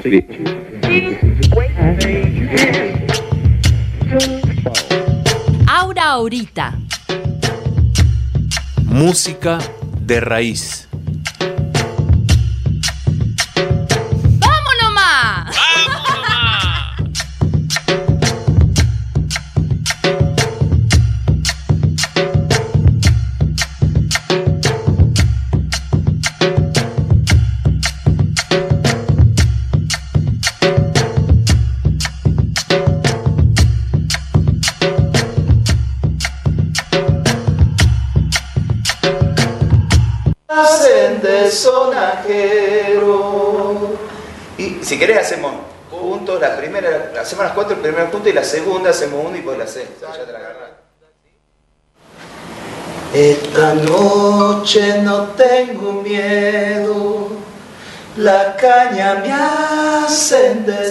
Aura Ahorita. Música de raíz. ¡Vámonos más! De sonajero. Y si querés hacemos juntos la primera, hacemos las 4 primeras juntos y la segunda hacemos uno y pues la C. Ya te la agarrás. Esta noche no tengo miedo, la caña me hacen de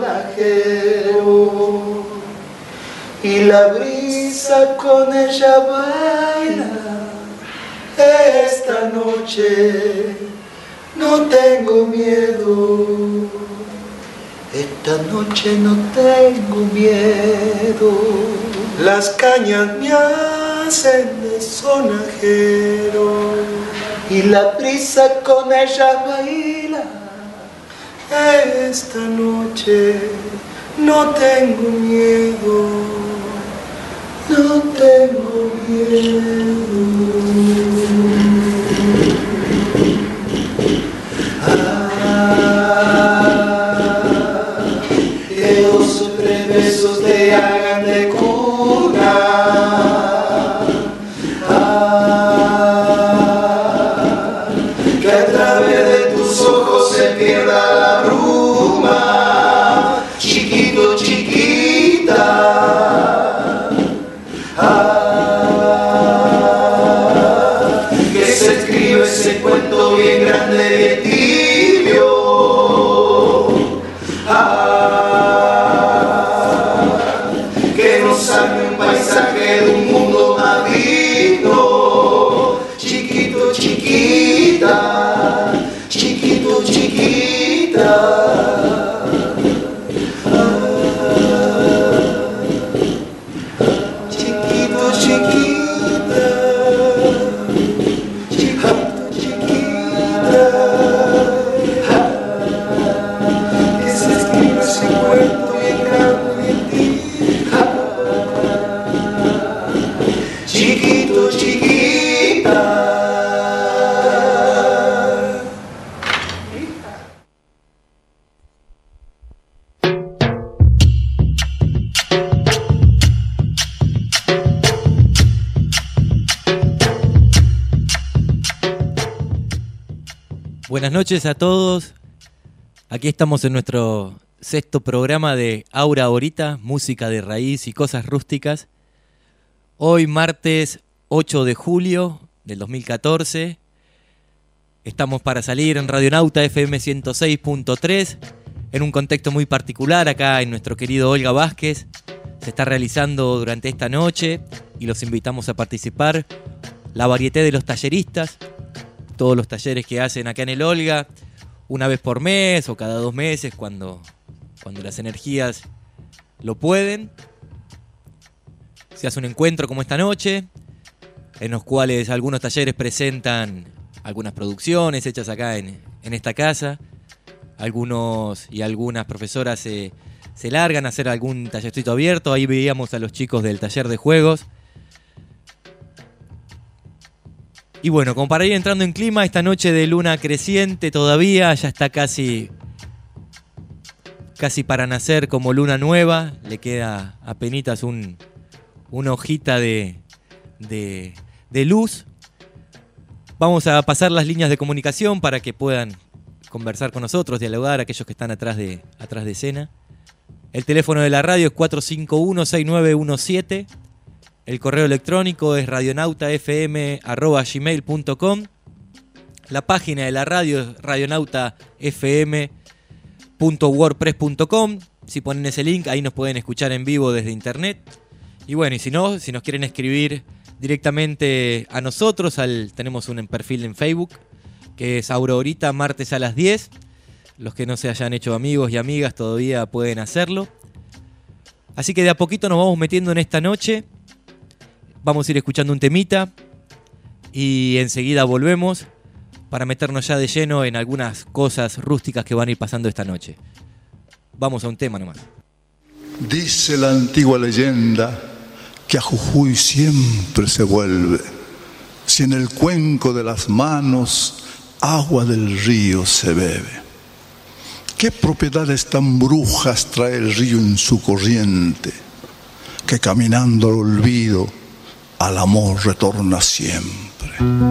sonajero y la brisa con ella baila. Esta noche no tengo miedo, esta noche no tengo miedo. Las cañas me hacen de sonajero y la brisa con ella baila. Esta noche no tengo miedo, no tengo miedo. Que 2 o 3 besos te hagan de cuna. Que a través de tus ojos se pierda la bruma. Chiquito, chiquita. Que se escribe ese cuento bien grande y tibio. Que nos salve un paisaje de un mundo más digno. Chiquito, chiquita, chiquito, chiquita. Chiquito, chiquita, chiquito, chiquita. Que se escribe ese cuento bien grande en ti. Chiquito, chiquita. Buenas noches a todos. Aquí estamos en nuestro 6º programa de Aura Ahorita, música de raíz y cosas rústicas. Hoy martes 8 de julio del 2014. Estamos para salir en Radionauta FM 106.3 en un contexto muy particular acá en nuestro querido Olga Vázquez. Se está realizando durante esta noche y los invitamos a participar la varieté de los talleristas. Todos los talleres que hacen acá en el Olga, una vez por mes o cada 2 meses, cuando las energías lo pueden. Se hace un encuentro como esta noche, en los cuales algunos talleres presentan algunas producciones hechas acá en esta casa. Algunos y algunas profesoras se largan a hacer algún tallercito abierto. Ahí veíamos a los chicos del taller de juegos. Y bueno, como para ir entrando en clima, esta noche de luna creciente todavía, ya está casi para nacer como luna nueva. Le queda apenitas una hojita de luz. Vamos a pasar las líneas de comunicación para que puedan conversar con nosotros, dialogar aquellos que están atrás de escena. El teléfono de la radio es 451-6917. El correo electrónico es radionautafm@gmail.com. La página de la radio es radionautafm.wordpress.com. Si ponen ese link, ahí nos pueden escuchar en vivo desde internet. Y bueno, y si no, si nos quieren escribir directamente a nosotros, tenemos un perfil en Facebook, que es Aura Ahorita, martes a las 10. Los que no se hayan hecho amigos y amigas todavía pueden hacerlo. Así que de a poquito nos vamos metiendo en esta noche. Vamos a ir escuchando un temita y enseguida volvemos para meternos ya de lleno en algunas cosas rústicas que van a ir pasando esta noche. Vamos a un tema nomás. Dice la antigua leyenda que a Jujuy siempre se vuelve, si en el cuenco de las manos agua del río se bebe. ¿Qué propiedades tan brujas trae el río en su corriente, que caminando al olvido al amor retorna siempre?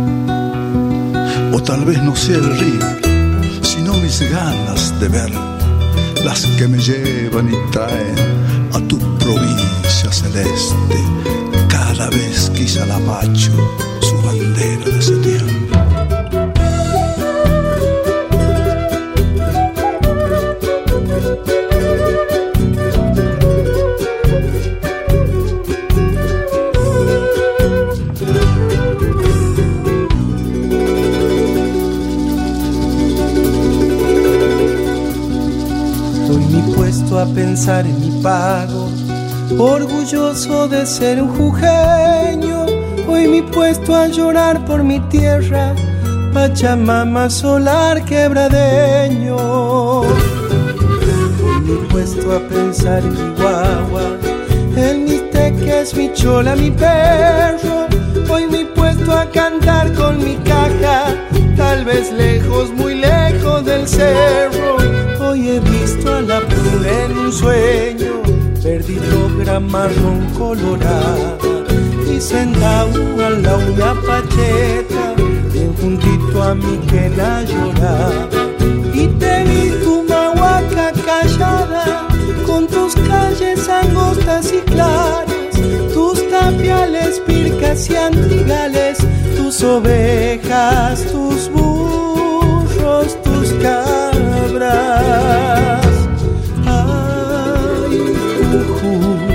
O tal vez no sea el río, sino mis ganas de ver, las que me llevan y traen a tu provincia celeste, cada vez que Izalapacho su bandera de septiembre. A pensar en mi pago, orgulloso de ser un jujeño. Hoy me he puesto a llorar por mi tierra, Pachamama solar quebradeño. Hoy me he puesto a pensar en mi guagua, en mis teques, mi chola, mi perro. Hoy me he puesto a cantar con mi caja, tal vez lejos, muy lejos del cerro. Hoy he visto a la pruna en un sueño, perdido gran marrón colorada, y sentado a la uña pacheta, bien juntito a mi quena lloraba. Y te vi tu mahuaca callada, con tus calles angostas y claras, tus tapiales, pircas y antigales, tus ovejas, tus burros, tus cabras. Ay, Jujuy,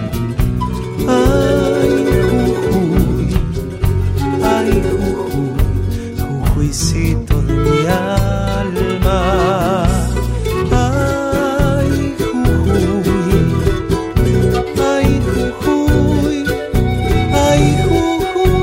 ay, Jujuy, ay, Jujuy, Jujuycito de mi alma. Ay, Jujuy, ay, Jujuy, ay, Jujuy.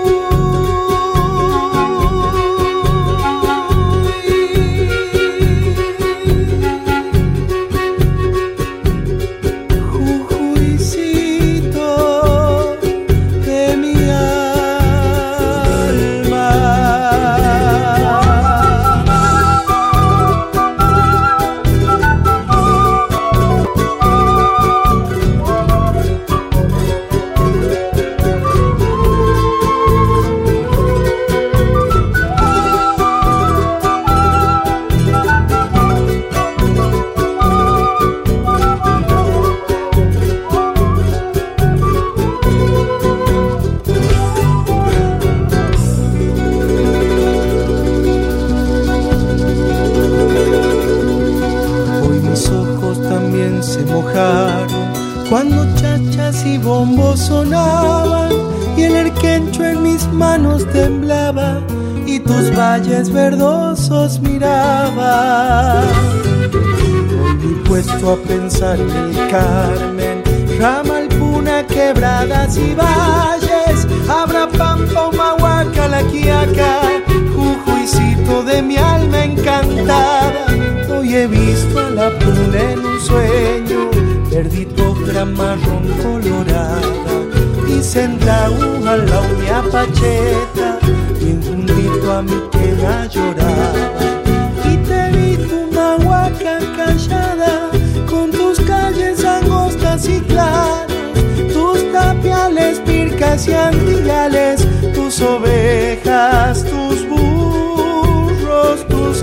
Cuando chachas y bombos sonaban y el erquencho en mis manos temblaba y tus valles verdosos miraba. Hoy me he puesto a pensar en el Carmen, Ramal, Puna, quebradas y valles, Abra, Pampa, Humahuaca, La Quiaca, Jujuycito de mi alma encantada. Hoy he visto a la Puna en un sueño, perdito gran marrón colorada, y sentado a la uña pacheta, bien juntito a mi quena lloraba. Y te vi tu mahuaca callada, con tus calles angostas y claras, tus tapiales, pircas y antigales, tus ovejas, tus burros, tus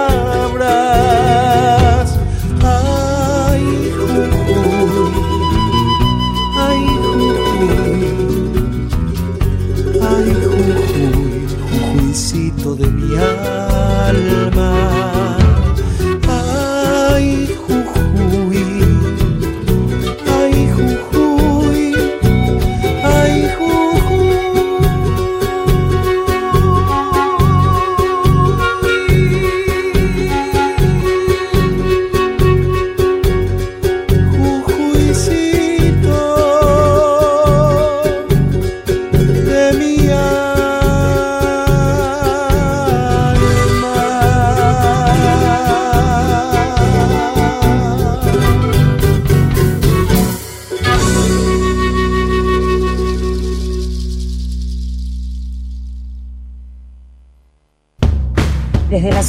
cabras. Ay, Jujuy, ay, Jujuy, ay, Jujuy, Jujuycito de mi alma.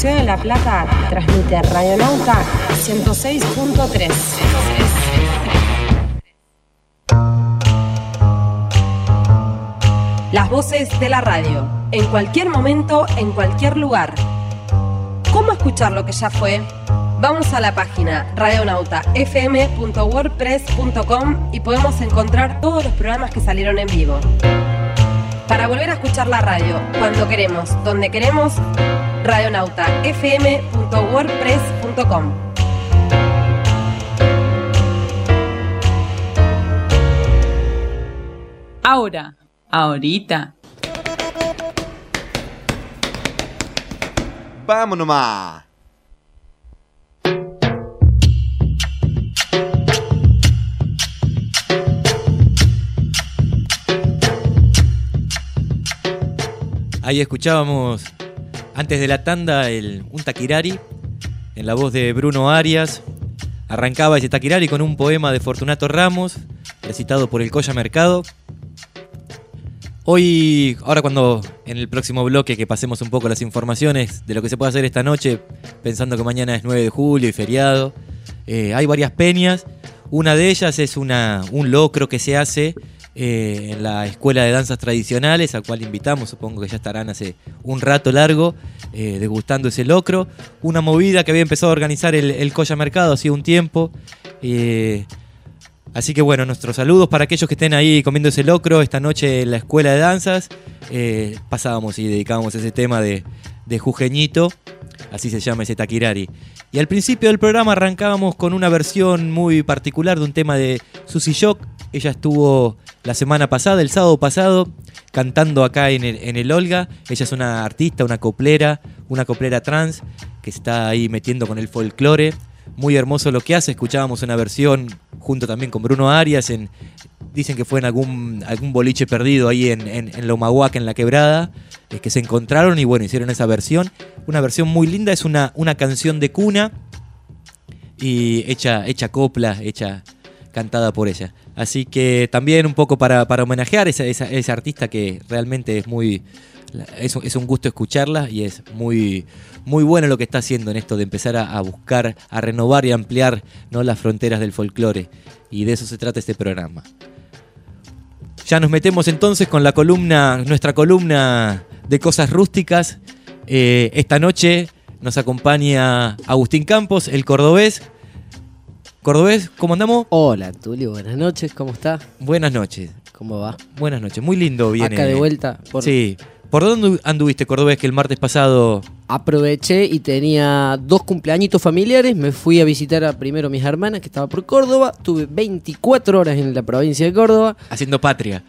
Ciudad de La Plata transmite Radionauta 106.3. Las voces de la radio, en cualquier momento, en cualquier lugar. ¿Cómo escuchar lo que ya fue? Vamos a la página radionautafm.wordpress.com y podemos encontrar todos los programas que salieron en vivo. Para volver a escuchar la radio, cuando queremos, donde queremos, radionautafm.wordpress.com. Ahorita. ¡Vamos nomás! Ahí escuchábamos, antes de la tanda, un taquirari, en la voz de Bruno Arias. Arrancaba ese taquirari con un poema de Fortunato Ramos, recitado por el Colla Mercado. Ahora cuando en el próximo bloque que pasemos un poco las informaciones de lo que se puede hacer esta noche, pensando que mañana es 9 de julio y feriado, hay varias peñas. Una de ellas es un locro que se hace en la Escuela de Danzas Tradicionales, al cual invitamos, supongo que ya estarán hace un rato largo degustando ese locro. Una movida que había empezado a organizar el Colla Mercado hacía un tiempo. Así que bueno, nuestros saludos para aquellos que estén ahí comiendo ese locro esta noche en la Escuela de Danzas. Pasábamos y dedicábamos ese tema de Jujeñito, así se llama ese taquirari. Y al principio del programa arrancábamos con una versión muy particular de un tema de Susi Shock. Ella estuvo la semana pasada, el sábado pasado, cantando acá en el Olga. Ella es una artista, una coplera trans que está ahí metiendo con el folclore. Muy hermoso lo que hace. Escuchábamos una versión junto también con Bruno Arias. Dicen que fue en algún boliche perdido ahí en Lomahuaca, en La Quebrada, que se encontraron y bueno, hicieron esa versión. Una versión muy linda, es una canción de cuna y hecha copla, cantada por ella. Así que también un poco para homenajear a esa artista que realmente es un gusto escucharla y es muy, muy bueno lo que está haciendo en esto de empezar a buscar, a renovar y ampliar, ¿no?, las fronteras del folclore. Y de eso se trata este programa. Ya nos metemos entonces con nuestra columna de cosas rústicas. Esta noche nos acompaña Agustín Campos, el cordobés. Cordobés, ¿cómo andamos? Hola, Tulio, buenas noches, ¿cómo está? Buenas noches. ¿Cómo va? Buenas noches, muy lindo viene. Acá de vuelta. Sí. ¿Por dónde anduviste, Cordobés, que el martes pasado? Aproveché y tenía 2 cumpleañitos familiares. Me fui a visitar primero a mis hermanas, que estaba por Córdoba. Tuve 24 horas en la provincia de Córdoba. Haciendo patria,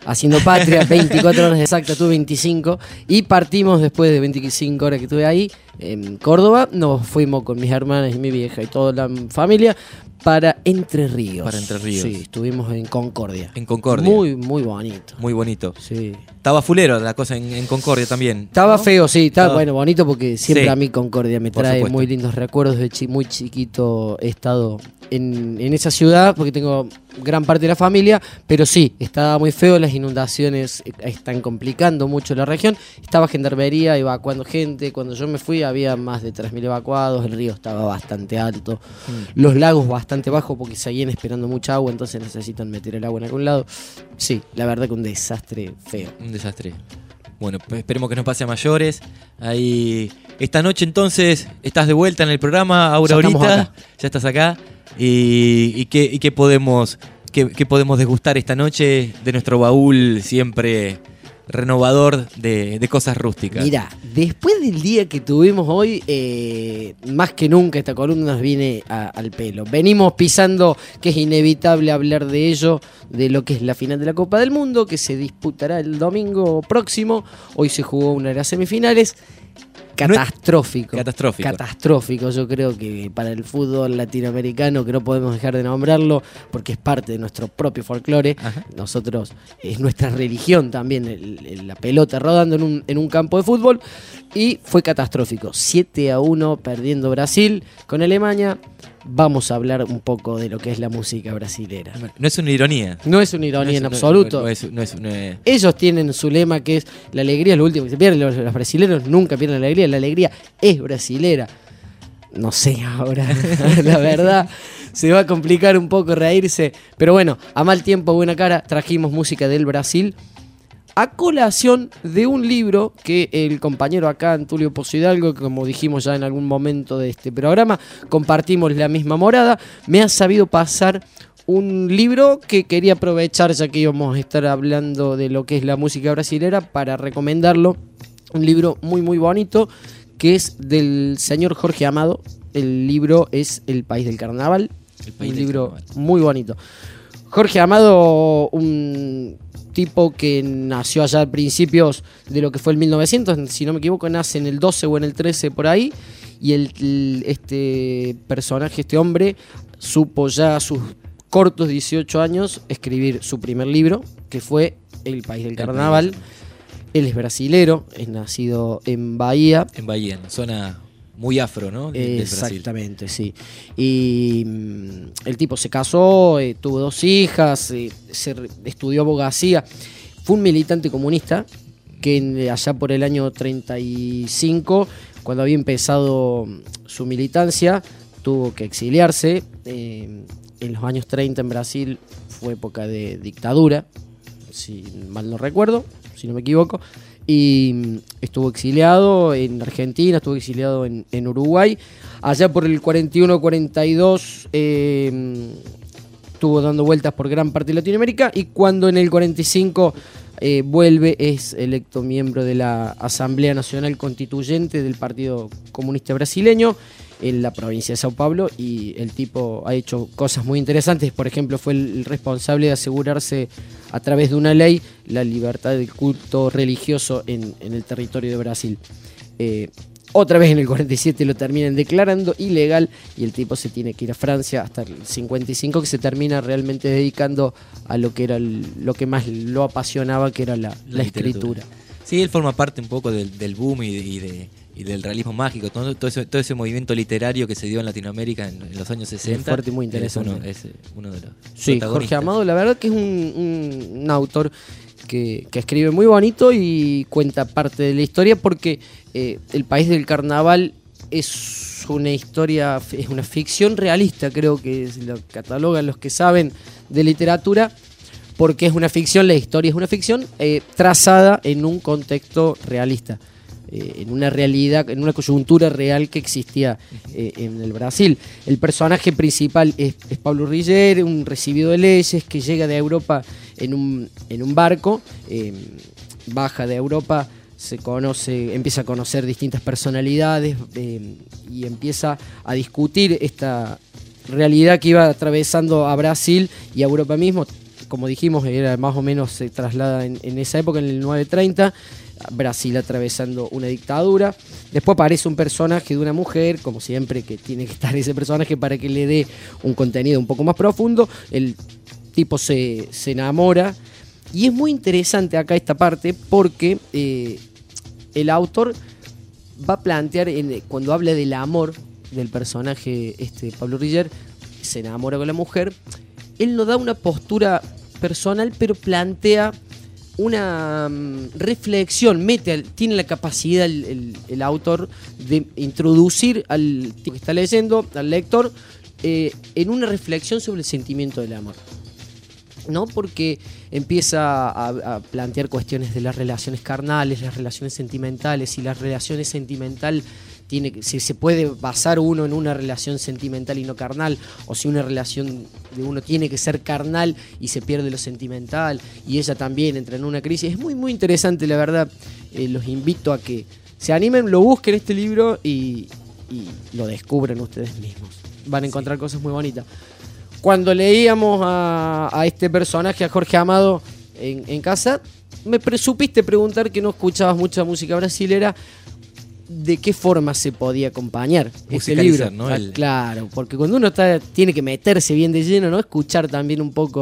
24 horas exactas, tuve 25. Y partimos después de 25 horas que estuve ahí en Córdoba. Nos fuimos con mis hermanas y mi vieja y toda la familia para Entre Ríos. Sí, estuvimos en Concordia. En Concordia. Muy, muy bonito. Muy bonito. Sí. Estaba fulero la cosa en Concordia también. Estaba feo, sí. Estaba bueno, bonito porque siempre a mí Concordia me por trae supuesto. muy lindos recuerdos. Muy chiquito he estado en esa ciudad porque tengo gran parte de la familia, pero sí, estaba muy feo, las inundaciones están complicando mucho la región. Estaba gendarmería evacuando gente. Cuando yo me fui había más de 3.000 evacuados, el río estaba bastante alto, los lagos bastante bajos porque seguían esperando mucha agua, entonces necesitan meter el agua en algún lado. Sí, la verdad que un desastre feo. Un desastre. Bueno, pues esperemos que no pase a mayores. Ahí, esta noche entonces estás de vuelta en el programa, Aura Ahorita. Ya estás acá. ¿Y qué podemos degustar esta noche de nuestro baúl siempre renovador de cosas rústicas? Mira, después del día que tuvimos hoy, más que nunca esta columna nos viene al pelo. Venimos pisando que es inevitable hablar de ello, de lo que es la final de la Copa del Mundo, que se disputará el domingo próximo. Hoy se jugó una de las semifinales. Catastrófico, yo creo que para el fútbol latinoamericano, que no podemos dejar de nombrarlo porque es parte de nuestro propio folclore. Nosotros, es nuestra religión también, la pelota rodando en un campo de fútbol, y fue catastrófico. 7-1 perdiendo Brasil con Alemania. vamos a hablar un poco de lo que es la música brasilera. No es una ironía. No es una ironía en absoluto. No es una... Ellos tienen su lema que es la alegría es lo último que se pierde. Los brasileros nunca pierden la alegría es brasilera. No sé ahora, la verdad, se va a complicar un poco reírse. Pero bueno, a mal tiempo, buena cara, trajimos música del Brasil a colación de un libro que el compañero acá, Antulio Pozo Hidalgo, que como dijimos ya en algún momento de este programa, compartimos la misma morada, me ha sabido pasar un libro que quería aprovechar, ya que íbamos a estar hablando de lo que es la música brasilera, para recomendarlo. Un libro muy muy bonito, que es del señor Jorge Amado. El libro es El País del Carnaval. Un libro muy bonito. Jorge Amado, un tipo que nació allá a principios de lo que fue el 1900, si no me equivoco, nace en el 12 o en el 13 por ahí, y este personaje, este hombre, supo ya a sus cortos 18 años escribir su primer libro, que fue El País del Carnaval. Él es brasilero, es nacido en Bahía. En Bahía, en zona muy afro, ¿no? Exactamente, sí. Y el tipo se casó, tuvo 2 hijas, estudió abogacía. Fue un militante comunista que allá por el año 35, cuando había empezado su militancia, tuvo que exiliarse. En los años 30 en Brasil fue época de dictadura, si mal no recuerdo, si no me equivoco. Y estuvo exiliado en Argentina, estuvo exiliado en Uruguay. Allá por el 41-42 estuvo dando vueltas por gran parte de Latinoamérica, y cuando en el 45 vuelve, es electo miembro de la Asamblea Nacional Constituyente del Partido Comunista Brasileño en la provincia de Sao Paulo, y el tipo ha hecho cosas muy interesantes. Por ejemplo, fue el responsable de asegurarse a través de una ley la libertad del culto religioso en el territorio de Brasil. Otra vez en el 47 lo terminan declarando ilegal, y el tipo se tiene que ir a Francia hasta el 55, que se termina realmente dedicando a lo que era lo que más lo apasionaba, que era la escritura. Sí, él forma parte un poco del boom y del realismo mágico, todo ese movimiento literario que se dio en Latinoamérica en los años 60. Muy fuerte y muy interesante. Es uno de los sí, Jorge Amado, la verdad que es un autor que escribe muy bonito y cuenta parte de la historia, porque El País del Carnaval es una historia, es una ficción realista, creo que lo catalogan los que saben de literatura, porque es una ficción, la historia es una ficción trazada en un contexto realista, en una realidad, en una coyuntura real que existía en el Brasil. El personaje principal es Pablo Riller, un recibido de leyes que llega de Europa en un barco, baja de Europa, empieza a conocer distintas personalidades y empieza a discutir esta realidad que iba atravesando a Brasil y a Europa mismo. Como dijimos, era más o menos se traslada en esa época, en el 930, Brasil atravesando una dictadura. Después aparece un personaje de una mujer, como siempre, que tiene que estar ese personaje para que le dé un contenido un poco más profundo. El tipo se enamora, y es muy interesante acá esta parte, porque el autor va a plantear, cuando habla del amor del personaje Pablo Riller, se enamora con la mujer, él no da una postura personal, pero plantea una reflexión, tiene la capacidad el autor de introducir al tipo que está leyendo, al lector, en una reflexión sobre el sentimiento del amor, ¿no? Porque empieza a plantear cuestiones de las relaciones carnales, las relaciones sentimentales, si la relación sentimental si se puede basar uno en una relación sentimental y no carnal, o si una relación de uno tiene que ser carnal y se pierde lo sentimental, y ella también entra en una crisis. Es muy muy interesante, la verdad. Los invito a que se animen, lo busquen este libro y lo descubran ustedes mismos. Van a encontrar cosas muy bonitas. Cuando leíamos a este personaje, a Jorge Amado, en casa, me supiste preguntar, que no escuchabas mucha música brasilera, de qué forma se podía acompañar ese libro, ¿no? Claro, porque cuando uno tiene que meterse bien de lleno, ¿no? Escuchar también un poco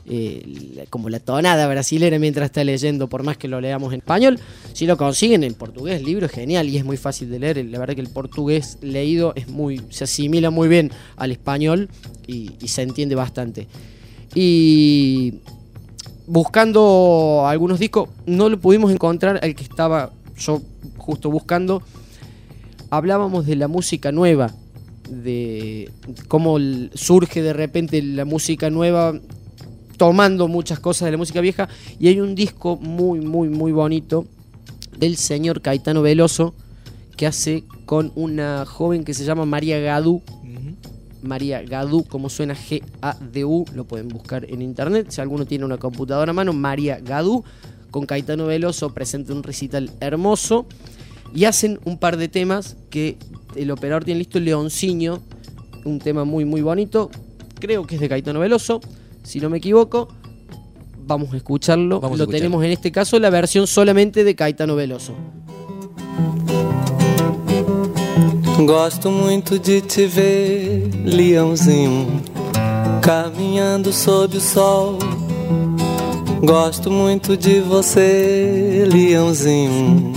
como la tonada brasilera mientras está leyendo, por más que lo leamos en español. Si lo consiguen en portugués, el libro es genial y es muy fácil de leer. La verdad que el portugués leído se asimila muy bien al español y se entiende bastante. Y buscando algunos discos, no lo pudimos encontrar al que estaba yo justo buscando. Hablábamos de la música nueva, de cómo surge de repente la música nueva tomando muchas cosas de la música vieja, y hay un disco muy muy muy bonito del señor Caetano Veloso que hace con una joven que se llama María Gadú. María Gadú, como suena, G-A-D-U, lo pueden buscar en internet si alguno tiene una computadora a mano. María Gadú con Caetano Veloso presenta un recital hermoso y hacen un par de temas que el operador tiene listo, Leoncinho, un tema muy muy bonito, creo que es de Caetano Veloso, si no me equivoco. Vamos a escucharlo. Tenemos en este caso la versión solamente de Caetano Veloso. Gosto muito de te ver, leãozinho, caminhando sob o sol. Gosto muito de você, leãozinho.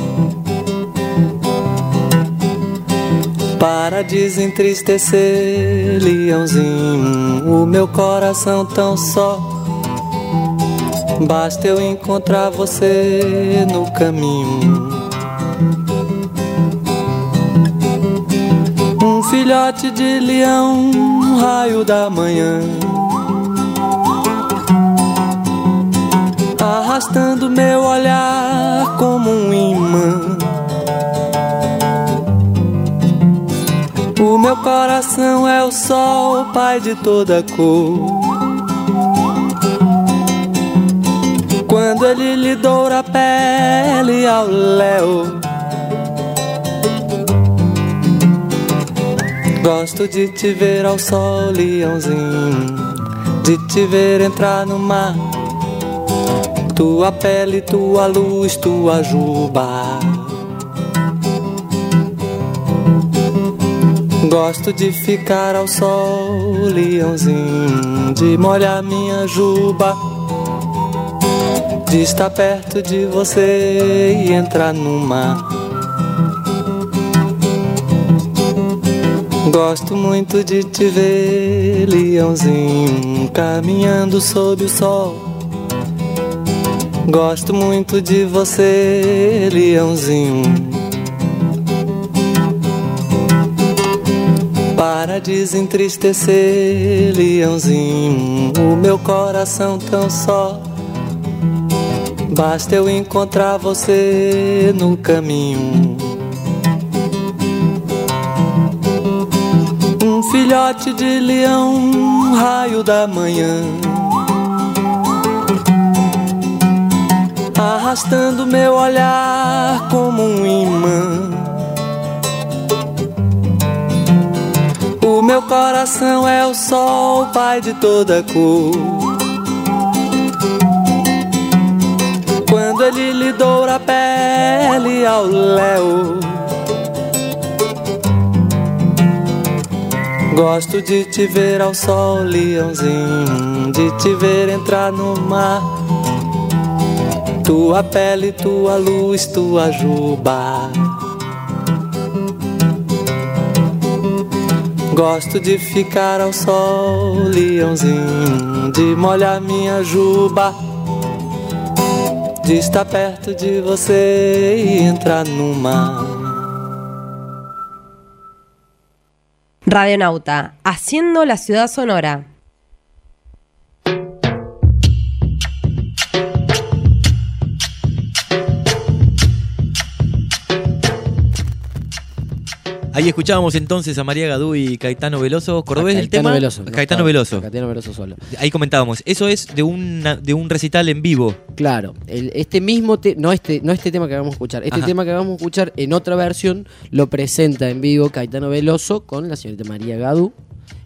Para desentristecer, leãozinho, o meu coração tão só. Basta eu encontrar você no caminho. Um filhote de leão, raio da manhã, arrastando meu olhar como um imã. O meu coração é o sol, pai de toda cor. Quando ele lhe doura a pele ao léu, gosto de te ver ao sol, leãozinho, de te ver entrar no mar. Tua pele, tua luz, tua juba. Gosto de ficar ao sol, leãozinho, de molhar minha juba, de estar perto de você e entrar no mar. Gosto muito de te ver, leãozinho, caminhando sob o sol. Gosto muito de você, leãozinho. Para desentristecer, leãozinho, o meu coração tão só. Basta eu encontrar você no caminho. Um filhote de leão, raio da manhã, arrastando meu olhar como um imã. O meu coração é o sol, pai de toda cor. Quando ele lhe doura a pele ao léu, gosto de te ver ao sol, leãozinho, de te ver entrar no mar. Tua pele, tua luz, tua juba. Gosto de ficar ao sol, leãozinho, de molhar minha juba, de estar perto de você e entrar no mar. Radionauta, haciendo la ciudad sonora. Ahí escuchábamos entonces a María Gadú y Caetano Veloso. ¿Cordobés el tema? Veloso, Caetano Veloso. Caetano Veloso solo. Ahí comentábamos, eso es de un recital en vivo. Claro, este mismo no este tema que vamos a escuchar, tema que vamos a escuchar en otra versión lo presenta en vivo Caetano Veloso con la señorita María Gadú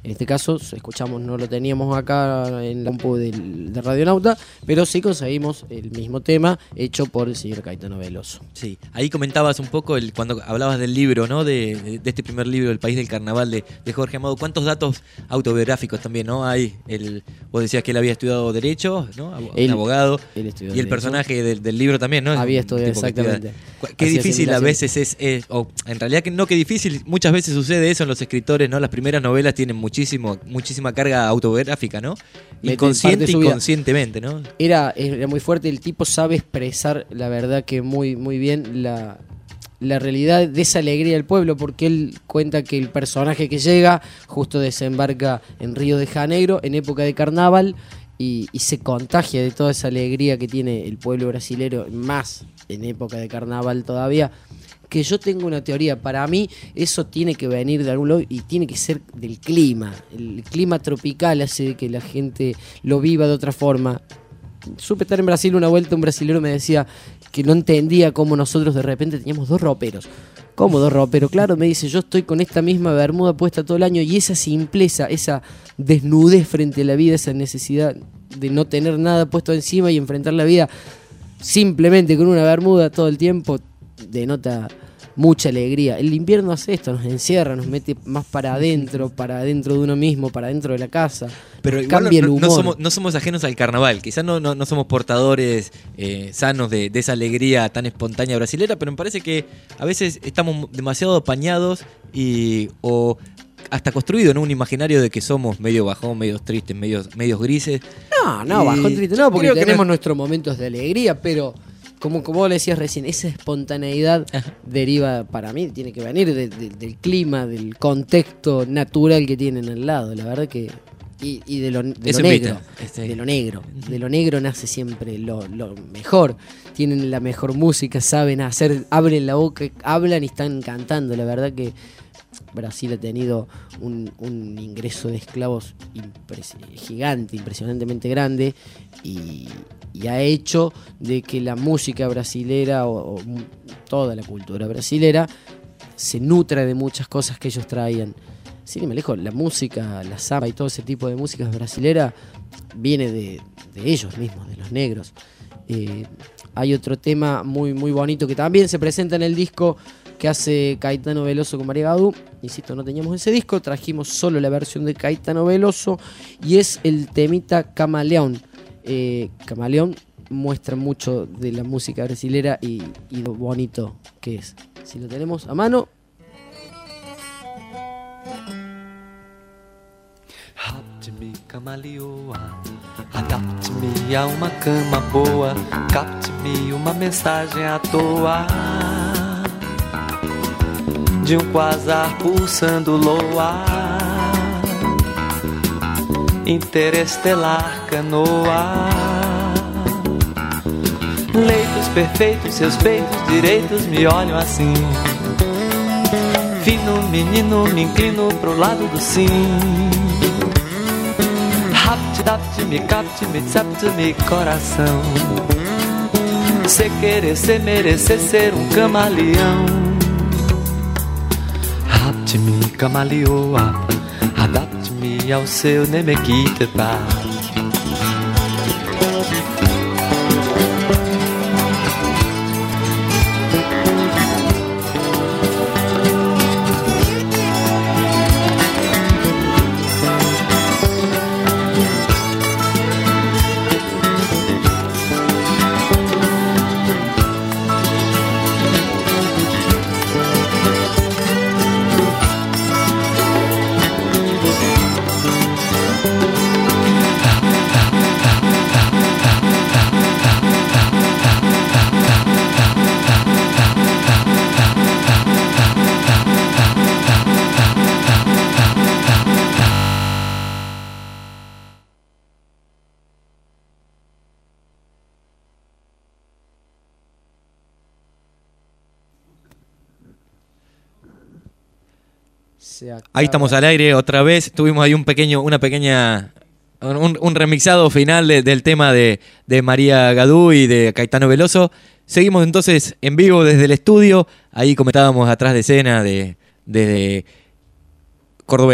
En este caso, escuchamos, no lo teníamos acá en la compu de Radionauta, pero sí conseguimos el mismo tema hecho por el señor Caetano Veloso. Sí, ahí comentabas un poco cuando hablabas del libro, ¿no? De este primer libro, El País del Carnaval, de Jorge Amado. ¿Cuántos datos autobiográficos también, no? Hay vos decías que él había estudiado Derecho, ¿no? Un abogado. Él estudió y el Derecho. personaje del libro también, ¿no? Había estudiado, Tipo que exactamente. Qué Hacía difícil a simulaciones. veces es, o en realidad que no qué difícil, muchas veces sucede eso en los escritores, ¿no? Las primeras novelas tienen muchísima carga autobiográfica, ¿no? Mete Inconsciente parte de y su vida. conscientemente, ¿no? Era muy fuerte, el tipo sabe expresar, la verdad que muy bien la realidad de esa alegría del pueblo, porque él cuenta que el personaje que llega justo desembarca en Río de Janeiro en época de carnaval y se contagia de toda esa alegría que tiene el pueblo brasilero, más en época de carnaval todavía. Que yo tengo una teoría, para mí eso tiene que venir de algún lado y tiene que ser del clima. El clima tropical hace que la gente lo viva de otra forma. Supe estar en Brasil una vuelta, un brasilero me decía que no entendía cómo nosotros de repente teníamos 2 roperos. ¿Cómo 2 roperos? Claro, me dice, yo estoy con esta misma bermuda puesta todo el año y esa simpleza, esa desnudez frente a la vida, esa necesidad de no tener nada puesto encima y enfrentar la vida simplemente con una bermuda todo el tiempo, denota mucha alegría. El invierno hace esto, nos encierra, nos mete más para adentro de uno mismo, para adentro de la casa. Pero igual cambia el humor. no somos ajenos al carnaval. Quizás no somos portadores sanos de esa alegría tan espontánea brasilera, pero me parece que a veces estamos demasiado apañados o hasta construido, ¿no? Un imaginario de que somos medio bajón, medios tristes, medios grises. No, bajón triste no, porque creo que tenemos nuestros momentos de alegría, pero como vos le decías recién, esa espontaneidad deriva, para mí, tiene que venir del clima, del contexto natural que tienen al lado, la verdad que... Y de lo negro, de lo negro nace siempre lo mejor. Tienen la mejor música, saben hacer, abren la boca, hablan y están cantando. La verdad que Brasil ha tenido un ingreso de esclavos gigante, impresionantemente grande, y ha hecho de que la música brasilera o toda la cultura brasilera se nutra de muchas cosas que ellos traían. Sin ir más lejos, la música, la samba y todo ese tipo de música brasilera viene de ellos mismos, de los negros. Hay otro tema muy bonito que también se presenta en el disco que hace Caetano Veloso con María Gadú. Insisto, no teníamos ese disco, trajimos solo la versión de Caetano Veloso y es el temita Camaleón. Camaleón muestra mucho de la música brasilera y lo bonito que es. Si lo tenemos a mano... Rapte-me, camaleoa, adapte-me a uma cama boa, capte-me uma mensagem à toa, de quasar pulsando loa, interestelar canoa, leitos perfeitos, seus peitos direitos me olham assim, fino menino, me inclino pro lado do sim. Rapte-me, capte-me, desapte-me coração. Se querer, se merecer ser camaleão. Rapte-me, camaleoa, adapte-me ao seu nemequiteba. Ahí estamos al aire otra vez. Tuvimos ahí un remixado final del tema de María Gadú y de Caetano Veloso. Seguimos entonces en vivo desde el estudio. Ahí comentábamos atrás de escena desde Cordobés.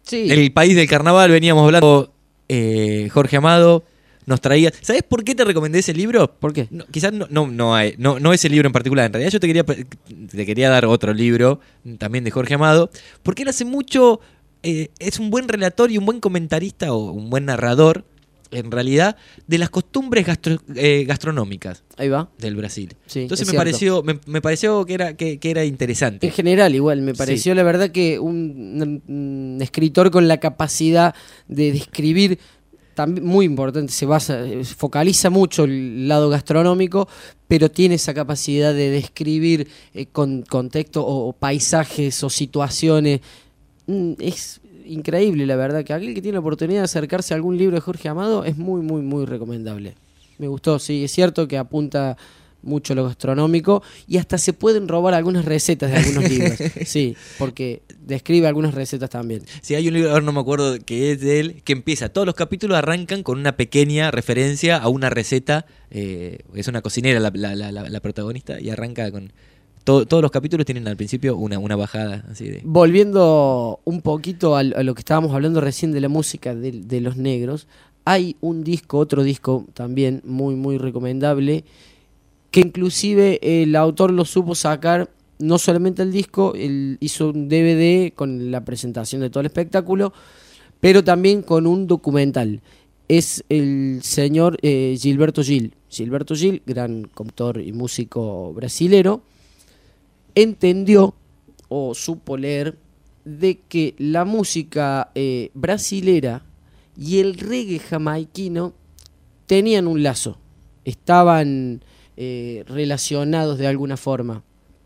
Sí. El país del carnaval, veníamos hablando, Jorge Amado nos traía... ¿Sabes por qué te recomendé ese libro? ¿Por qué? No, quizás no ese libro en particular. En realidad yo te quería dar otro libro, también de Jorge Amado, porque él hace mucho... es un buen relator y un buen comentarista o un buen narrador, en realidad, de las costumbres gastronómicas. Ahí va. Del Brasil. Sí, entonces es me pareció que era interesante. En general, igual, me pareció la verdad que un escritor con la capacidad de describir, también muy importante, focaliza mucho el lado gastronómico, pero tiene esa capacidad de describir con contexto o paisajes o situaciones. Es increíble, la verdad, que aquel que tiene la oportunidad de acercarse a algún libro de Jorge Amado es muy, muy, muy recomendable. Me gustó, sí, es cierto que apunta mucho a lo gastronómico y hasta se pueden robar algunas recetas de algunos libros. Sí, porque describe algunas recetas también. Sí, hay un libro, ahora no me acuerdo que es de él, que empieza, todos los capítulos arrancan con una pequeña referencia a una receta, es una cocinera la protagonista y arranca con... Todos los capítulos tienen al principio una bajada así de... Volviendo un poquito a lo que estábamos hablando recién de la música de los negros, hay otro disco también muy, muy recomendable, que inclusive el autor lo supo sacar, no solamente el disco, él hizo un DVD con la presentación de todo el espectáculo, pero también con un documental. Es el señor Gilberto Gil. Gilberto Gil, gran compositor y músico brasilero, entendió o supo leer de que la música brasilera y el reggae jamaiquino tenían un lazo, estaban relacionados de alguna forma.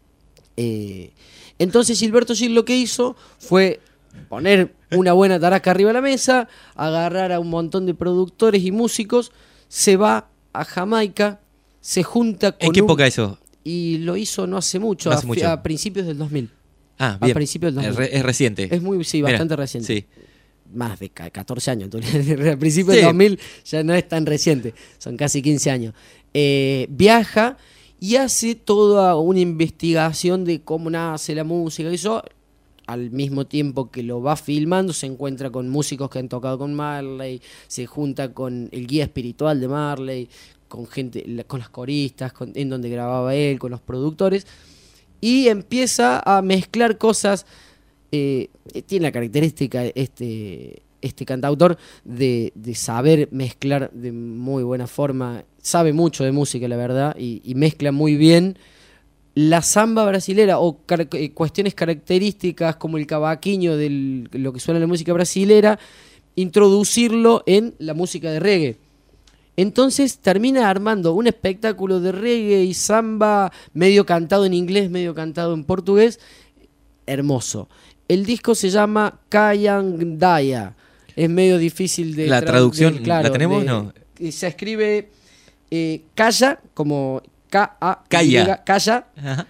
Entonces Gilberto Gil lo que hizo fue poner una buena taraca arriba de la mesa, agarrar a un montón de productores y músicos, se va a Jamaica, se junta con... ¿En qué época eso? Y lo hizo no hace mucho, a principios del 2000. Ah, bien. A principios del 2000. Es reciente. Es muy, sí, bastante reciente. Sí. Más de 14 años. A principios del 2000 ya no es tan reciente, son casi 15 años. Viaja y hace toda una investigación de cómo nace la música y eso. Al mismo tiempo que lo va filmando, se encuentra con músicos que han tocado con Marley, se junta con el guía espiritual de Marley, con gente, con las coristas, en donde grababa él, con los productores, y empieza a mezclar cosas. Tiene la característica este cantautor de saber mezclar de muy buena forma, sabe mucho de música, la verdad, y mezcla muy bien la samba brasilera o cuestiones características como el cavaquinho de lo que suena en la música brasilera, introducirlo en la música de reggae. Entonces termina armando un espectáculo de reggae y samba, medio cantado en inglés, medio cantado en portugués, hermoso. El disco se llama Kayandaya, es medio difícil de... ¿La traducción la tenemos? No. Se escribe Kaya, como K-A-Y, Kaya,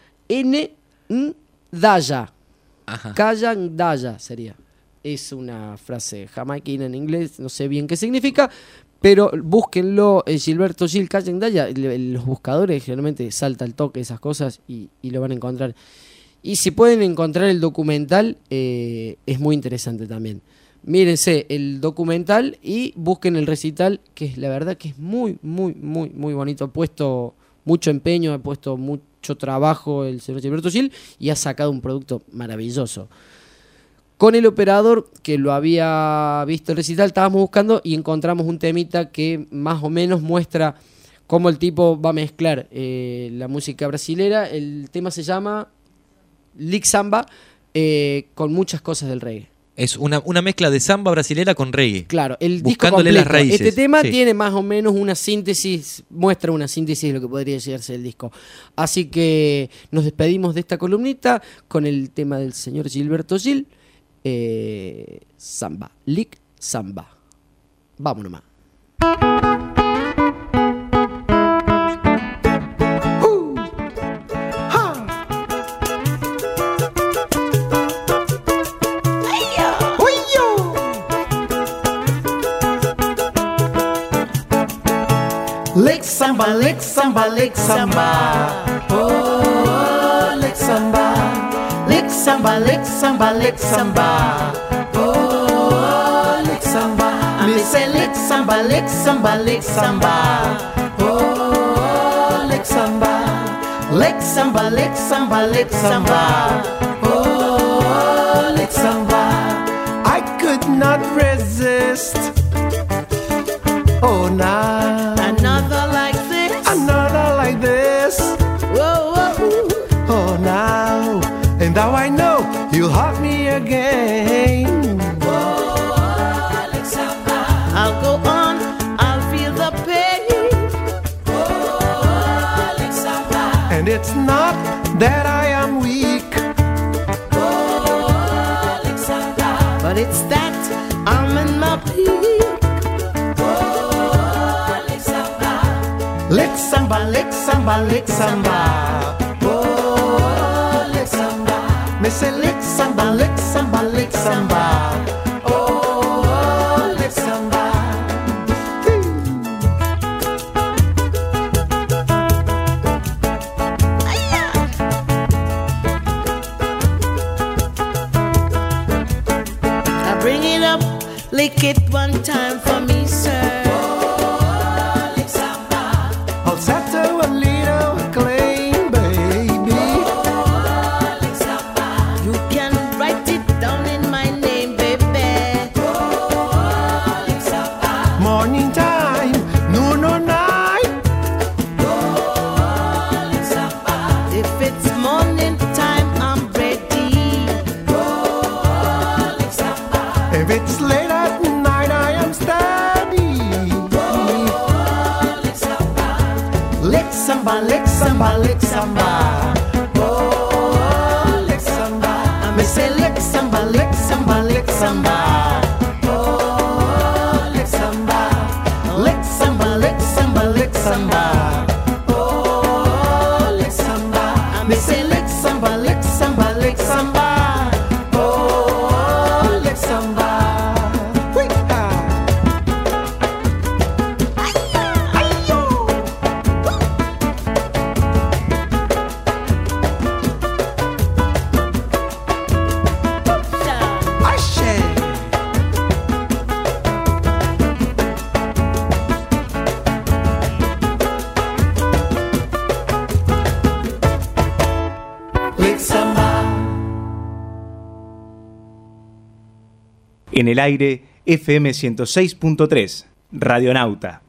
N-Daya. Kayandaya sería. Es una frase jamaiquina en inglés, no sé bien qué significa, pero búsquenlo, Gilberto Gil Kayandaya, los buscadores generalmente salta al toque esas cosas y lo van a encontrar. Y si pueden encontrar el documental, es muy interesante también. Mírense el documental y busquen el recital, que es la verdad que es muy, muy, muy, muy bonito. Ha puesto mucho empeño, ha puesto mucho trabajo el señor Gilberto Gil y ha sacado un producto maravilloso. Con el operador que lo había visto el recital, estábamos buscando y encontramos un temita que más o menos muestra cómo el tipo va a mezclar la música brasilera. El tema se llama Lick Samba, con muchas cosas del reggae. Es una mezcla de samba brasilera con reggae. Claro, el disco buscándole completo. Las raíces. Este tema tiene más o menos una síntesis, muestra una síntesis de lo que podría llegarse el disco. Así que nos despedimos de esta columnita con el tema del señor Gilberto Gil. Samba, Lick Samba. Vamos nomás. Lick samba, lick samba, lick samba. Oh, lick samba, lick samba, lick samba, lick samba. Oh. Lex samba, Lex samba, Lex samba. Oh, Lex samba. Lex samba, Lex samba, Lex samba. Oh, Lex samba. I could not resist. Oh, now another like this. Another like this. Whoa, whoa. Oh, now. And now I know you'll haunt me again. Oh, Lex samba. I'll go on, I'll feel the pain. Oh, Lex samba. And it's not that I am weak. Oh, Lex samba. But it's that I'm in my peak. Oh, Lex samba. Lex samba, Lex samba, Lex samba. Oh, Lex samba. Me say Lex samba, Lex samba, Lex samba. Oh, Lex samba. I bring it up, lick it one time for me, sir. Oh, Lex samba. I'll settle a little claim, baby. Oh, Lex samba. You can write it down in my name, baby. Oh, Lex samba. Morning time, noon or night. Oh, Lex samba. If it's morning time, I'm ready. Oh, Lex samba. If it's late at night, I am steady. Oh, Lex samba. Lex samba, Lex samba, Lex samba. Oh, Lex samba. Me say Lex samba, Lex samba, Lex samba. Oh, Lex samba. Lex samba, Lex samba, Lex samba. Oh, Lex samba. Me say Lex samba, Lex samba, Lex samba. Oh, Lex samba. En el aire, FM 106.3, Radionauta.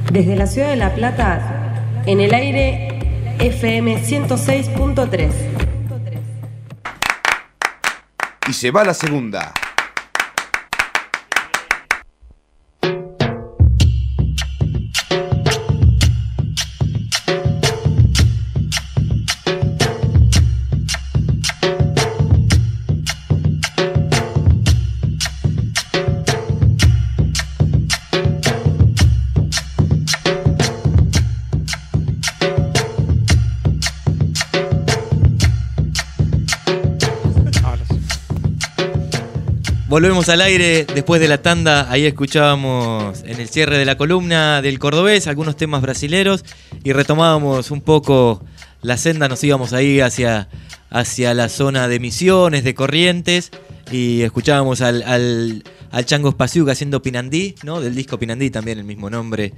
Desde la ciudad de La Plata, en el aire FM 106.3. Y se va la segunda. Volvemos al aire después de la tanda. Ahí escuchábamos en el cierre de la columna del Cordobés algunos temas brasileros y retomábamos un poco la senda. Nos íbamos ahí hacia la zona de Misiones, de Corrientes, y escuchábamos al Chango Spasiuga haciendo Pinandí, ¿no? Del disco Pinandí, también el mismo nombre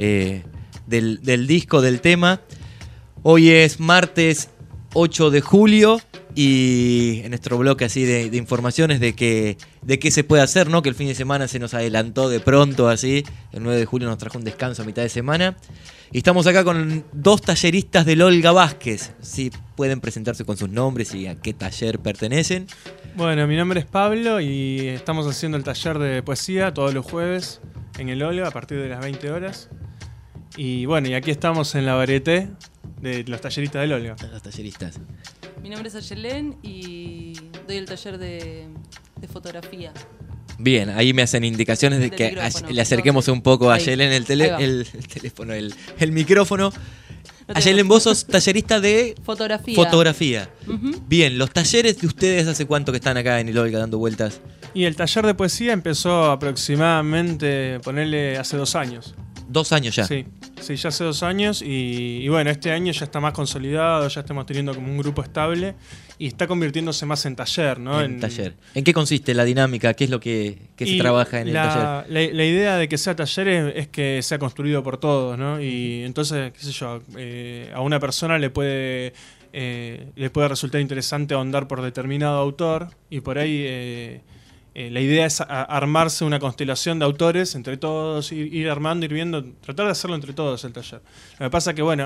del disco, del tema. Hoy es martes 8 de julio y en nuestro bloque así de informaciones de qué se puede hacer, ¿no? Que el fin de semana se nos adelantó de pronto así. El 9 de julio nos trajo un descanso a mitad de semana. Y estamos acá con dos talleristas del Olga Vázquez. Si pueden presentarse con sus nombres y a qué taller pertenecen. Bueno, mi nombre es Pablo y estamos haciendo el taller de poesía todos los jueves en el Olga a partir de las 20 horas. Y bueno, y aquí estamos en la varieté de los talleristas del Olga. Los talleristas. Mi nombre es Ayelén y doy el taller de fotografía. Bien, ahí me hacen indicaciones de que le acerquemos un poco a Ayelén el teléfono, el micrófono. Ayelén, vos sos tallerista de fotografía. Uh-huh. Bien, los talleres de ustedes, ¿hace cuánto que están acá en el Olga dando vueltas? Y el taller de poesía empezó aproximadamente, ponerle, hace 2 años. 2 años ya. Sí, ya hace 2 años y bueno, este año ya está más consolidado, ya estamos teniendo como un grupo estable y está convirtiéndose más en taller, ¿no? En taller. ¿En qué consiste la dinámica? ¿Qué es lo que se trabaja en el taller? La idea de que sea taller es que sea construido por todos, ¿no? Y entonces, qué sé yo, a una persona le puede resultar interesante ahondar por determinado autor y por ahí... la idea es armarse una constelación de autores entre todos, ir armando, ir viendo, tratar de hacerlo entre todos el taller. Lo que pasa es que, bueno,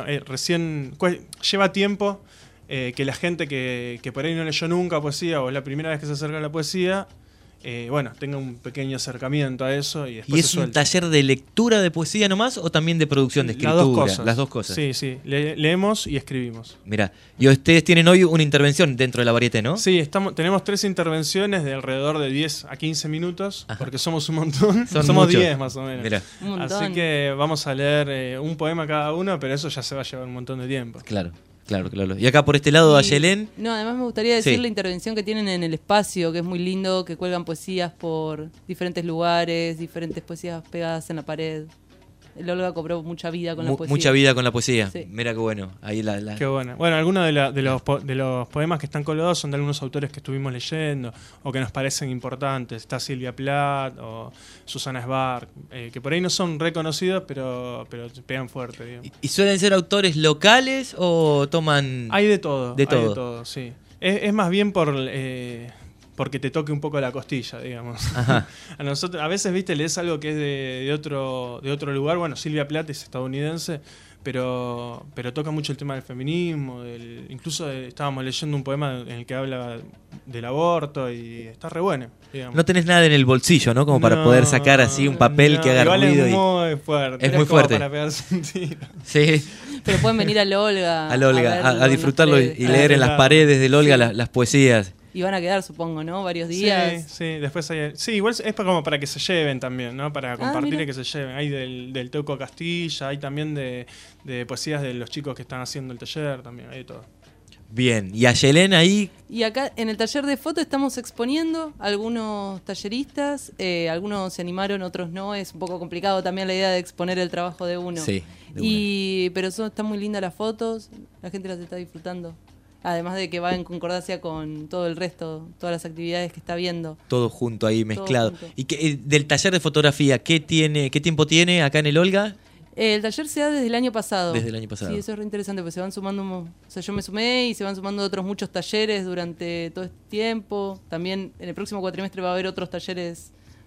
lleva tiempo que la gente que por ahí no leyó nunca poesía o es la primera vez que se acerca a la poesía, bueno, tenga un pequeño acercamiento a eso. ¿Y es un taller de lectura de poesía nomás o también de producción, de escritura? Las dos cosas. Sí. Leemos y escribimos. Mira, y ustedes tienen hoy una intervención dentro de la varieté, ¿no? Sí, tenemos 3 intervenciones de alrededor de 10 a 15 minutos, Ajá. Porque somos un montón. Somos 10 más o menos. Mirá. Así que vamos a leer un poema cada uno, pero eso ya se va a llevar un montón de tiempo. Claro. Y acá por este lado, Ayelén. No, además me gustaría decir la intervención que tienen en el espacio, que es muy lindo, que cuelgan poesías por diferentes lugares, diferentes poesías pegadas en la pared. El Olga cobró mucha vida con la poesía. Mucha vida con la poesía. Sí. Mira qué bueno. Ahí Qué bueno. Bueno, algunos de los poemas que están colgados son de algunos autores que estuvimos leyendo o que nos parecen importantes. Está Silvia Plath o Susana Sbarg, que por ahí no son reconocidos, pero pegan fuerte. Digamos. ¿Y suelen ser autores locales o toman...? Hay de todo. De todo. Hay de todo, sí. Es más bien porque te toque un poco la costilla, digamos. Ajá. A veces, viste, lees algo que es de otro lugar. Bueno, Silvia Plath es estadounidense, pero toca mucho el tema del feminismo. Incluso estábamos leyendo un poema en el que habla del aborto y está re bueno, digamos. No tenés nada en el bolsillo, ¿no? Como para poder sacar así un papel que haga ruido. Es muy fuerte. Es muy fuerte. Para pegarse un tiro. Sí. Pero pueden venir al Olga. A disfrutarlo y leer en las paredes del Olga las poesías. Y van a quedar, supongo, ¿no? Varios días. Sí, después igual es como para que se lleven también, ¿no? Para compartir y que se lleven. Hay del Teuco Castilla, hay también de poesías de los chicos que están haciendo el taller, también, hay de todo. Bien, y Ayelén ahí... Y acá en el taller de foto estamos exponiendo algunos talleristas, algunos se animaron, otros no, es un poco complicado también la idea de exponer el trabajo de uno. Sí, pero están muy lindas las fotos, la gente las está disfrutando. Además de que va en concordancia con todo el resto, todas las actividades que está viendo. Todo junto ahí, mezclado. ¿Y del taller de fotografía, qué tiempo tiene acá en el Olga? El taller se da desde el año pasado. Desde el año pasado. Sí, eso es re interesante, porque se van sumando, o sea, yo me sumé y se van sumando otros muchos talleres durante todo este tiempo. También en el próximo cuatrimestre va a haber otros talleres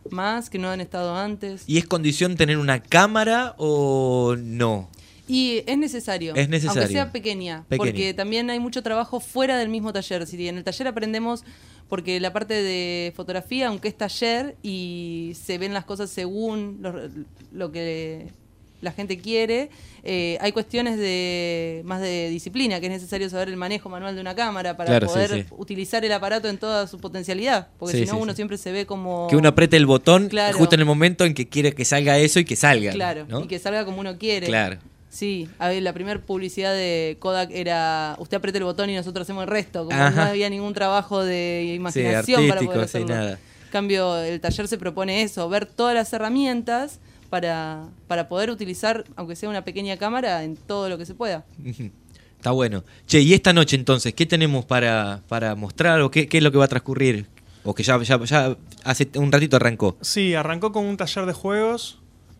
más que no han estado antes. ¿Y es condición tener una cámara o no? Y es necesario, aunque sea pequeña, porque también hay mucho trabajo fuera del mismo taller. Si en el taller aprendemos, porque la parte de fotografía, aunque es taller y se ven las cosas según lo que la gente quiere, hay cuestiones más de disciplina, que es necesario saber el manejo manual de una cámara para poder utilizar el aparato en toda su potencialidad, porque si no uno siempre se ve como... Que uno apriete el botón justo en el momento en que quiere que salga eso y que salga. Claro, ¿no? Y que salga como uno quiere. Claro. Sí, a ver, la primera publicidad de Kodak era usted apriete el botón y nosotros hacemos el resto, como no había ningún trabajo de imaginación para poder hacerlo. Nada. En cambio, el taller se propone eso, ver todas las herramientas para poder utilizar, aunque sea una pequeña cámara, en todo lo que se pueda. Está bueno. Che, y esta noche entonces, ¿qué tenemos para mostrar o qué es lo que va a transcurrir? O que ya hace un ratito arrancó. Sí, arrancó con un taller de juegos.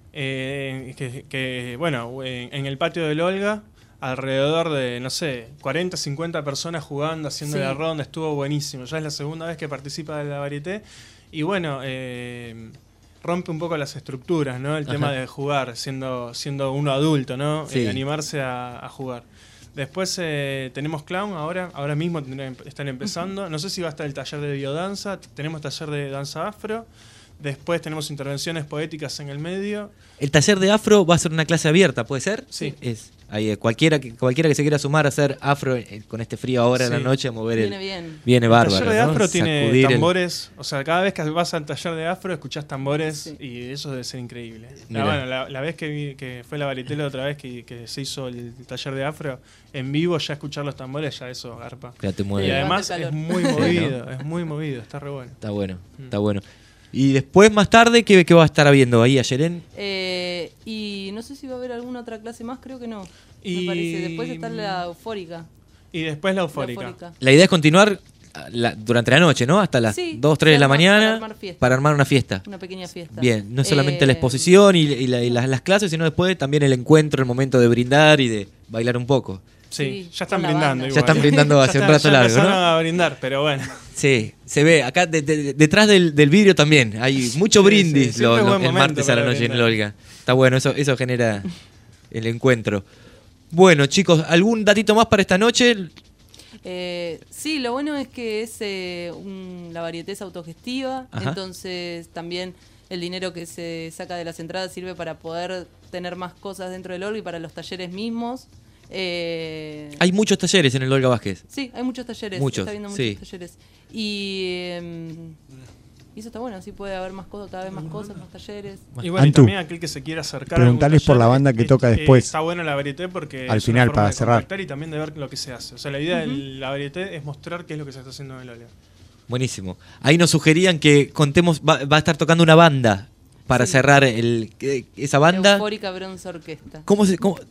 Bueno, en el patio del Olga, alrededor de, no sé, 40, 50 personas jugando, haciendo la ronda, estuvo buenísimo. Ya es la segunda vez que participa de la Varieté. Y bueno, rompe un poco las estructuras, ¿no? El tema de jugar, siendo uno adulto, ¿no? Animarse a jugar. Después tenemos clown, ahora mismo están empezando. No sé si va a estar el taller de biodanza, tenemos taller de danza afro. Después tenemos intervenciones poéticas en el medio. El taller de afro va a ser una clase abierta, ¿puede ser? Sí. Cualquiera que se quiera sumar a hacer afro con este frío ahora en la noche, a mover viene bárbaro. El taller de afro, ¿no? Tiene Sacudir tambores. O sea, cada vez que vas al taller de afro escuchás tambores y eso debe ser increíble. La vez que fue la Varieté la otra vez que se hizo el taller de afro, en vivo ya escuchar los tambores, ya eso garpa. Ya te mueve. Y además es muy movido, ¿no? Es muy movido, está re bueno. Está bueno, está bueno. Y después, más tarde, ¿qué va a estar habiendo ahí, Ayerén? Y no sé si va a haber alguna otra clase más, creo que no. Me parece. Después está la eufórica. Y después la eufórica. La idea es continuar durante la noche, ¿no? Hasta las 2, 3 de la mañana para armar una fiesta. Una pequeña fiesta. Bien, no solamente la exposición y las clases, sino después también el encuentro, el momento de brindar y de bailar un poco. Sí, ya están brindando. Ya están brindando hace un rato largo, ¿no? A brindar, pero bueno. Sí, se ve. Acá detrás del vidrio también hay mucho brindis el martes a la noche en el Olga. Está bueno, eso genera el encuentro. Bueno, chicos, ¿algún datito más para esta noche? Sí, lo bueno es que es la Varieté es autogestiva, entonces también el dinero que se saca de las entradas sirve para poder tener más cosas dentro del Olga y para los talleres mismos. Hay muchos talleres en el Olga Vázquez. Sí, hay muchos talleres. Está viendo muchos talleres. Y eso está bueno, así puede haber cada vez más cosas, más talleres. Y bueno, y también aquel que se quiera acercar. Preguntarles por la banda que toca después. Está buena la Varieté porque al final, para cerrar. Y también de ver lo que se hace. O sea, la idea de la Varieté es mostrar qué es lo que se está haciendo en el Olga. Buenísimo. Ahí nos sugerían que contemos, va a estar tocando una banda para cerrar esa banda. Eufórica Bronze Orquesta. ¿Cómo?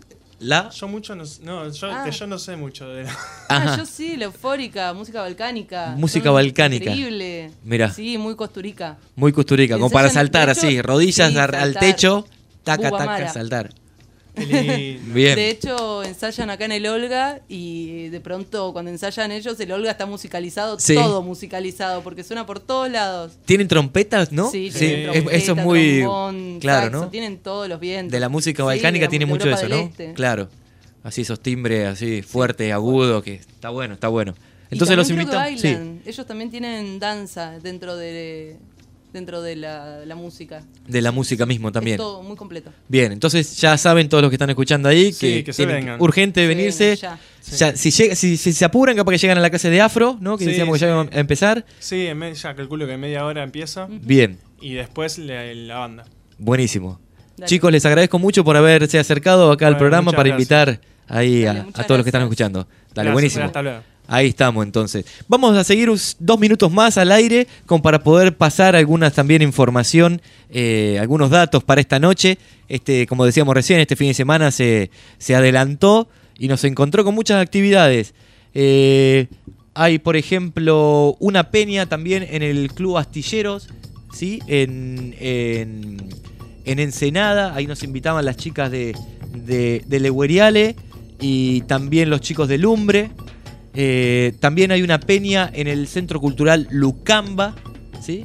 Yo no sé mucho de yo sí, la Eufórica, música balcánica. Música balcánica. Increíble. Mira. Sí, muy costurica. Muy costurica, como para saltar así, rodillas al techo, taca, saltar. Bien. De hecho, ensayan acá en el Olga y de pronto cuando ensayan ellos, el Olga está musicalizado, todo musicalizado, porque suena por todos lados. ¿Tienen trompetas, no? Sí, trompeta, eso es muy trombón, claro, saxo, ¿no? tienen todos los vientos. De la música balcánica tiene mucho eso, ¿no? Este. Claro. Así esos timbres así fuertes, agudos, que está bueno. Entonces los invitamos. Sí. Ellos también tienen danza dentro de la música. De la música mismo también. Es todo muy completo. Bien, entonces ya saben todos los que están escuchando ahí que se vengan. Urgente venirse. Ya, si se apuran, capaz que llegan a la clase de afro, ¿no? Que decíamos que ya iban a empezar. Sí, ya calculo que en media hora empieza. Bien. Y después la banda. Buenísimo. Dale. Chicos, les agradezco mucho por haberse acercado acá al programa para invitar ahí a todos los que están escuchando. Dale, buenísimo. Hasta luego. Ahí estamos entonces. Vamos a seguir 2 minutos más al aire como para poder pasar algunas también información, algunos datos para esta noche. Como decíamos recién, este fin de semana se adelantó y nos encontró con muchas actividades. Hay, por ejemplo, una peña también en el Club Astilleros, ¿sí? En Ensenada. Ahí nos invitaban las chicas de Legueriale y también los chicos de Lumbre. También hay una peña en el Centro Cultural Lucamba, ¿sí?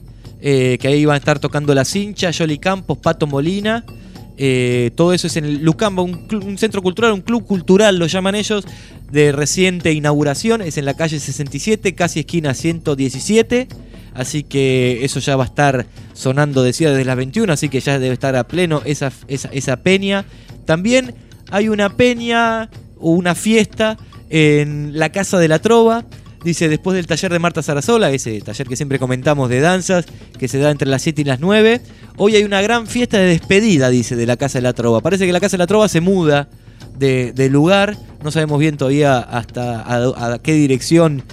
que ahí van a estar tocando La Cincha, Yoli Campos, Pato Molina. Todo eso es en el Lucamba, un centro cultural, un club cultural lo llaman ellos, de reciente inauguración. Es en la calle 67, casi esquina 117. Así que eso ya va a estar sonando, decía, desde las 21, así que ya debe estar a pleno esa peña. También hay una peña o una fiesta en la Casa de la Trova. Dice, después del taller de Marta Sarasola, ese taller que siempre comentamos de danzas, que se da entre las 7 y las 9, hoy hay una gran fiesta de despedida, dice, de la Casa de la Trova. Parece que la Casa de la Trova se muda de lugar, no sabemos bien todavía hasta a qué dirección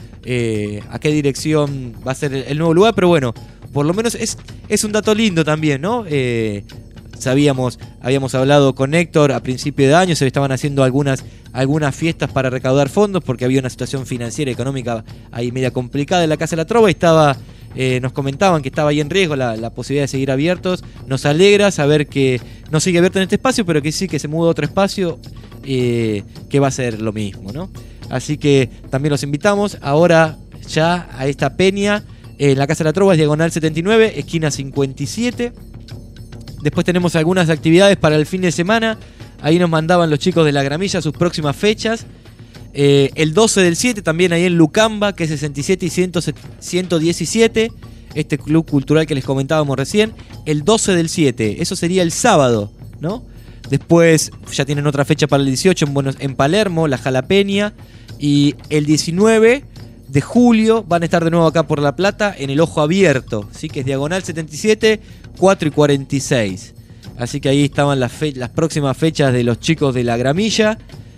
va a ser el nuevo lugar, pero bueno, por lo menos es un dato lindo también, ¿no? Habíamos hablado con Héctor a principio de año, se estaban haciendo algunas fiestas para recaudar fondos porque había una situación financiera y económica ahí media complicada en la Casa de la Trova y nos comentaban que estaba ahí en riesgo la posibilidad de seguir abiertos. Nos alegra saber que no sigue abierto en este espacio, pero que sí, que se muda a otro espacio que va a ser lo mismo, ¿no? Así que también los invitamos ahora ya a esta peña en la Casa de la Trova, es diagonal 79, esquina 57. Después tenemos algunas actividades para el fin de semana. Ahí nos mandaban los chicos de La Gramilla sus próximas fechas. El 12 del 7 también ahí en Lucamba, que es 67 y 117. Este club cultural que les comentábamos recién. El 12 del 7, eso sería el sábado, ¿no? Después ya tienen otra fecha para el 18 en Palermo, La Jalapeña. Y el 19 de julio van a estar de nuevo acá por La Plata en el Ojo Abierto, ¿sí? Que es diagonal 77, 4 y 46. Así que ahí estaban las próximas fechas de los chicos de La Gramilla.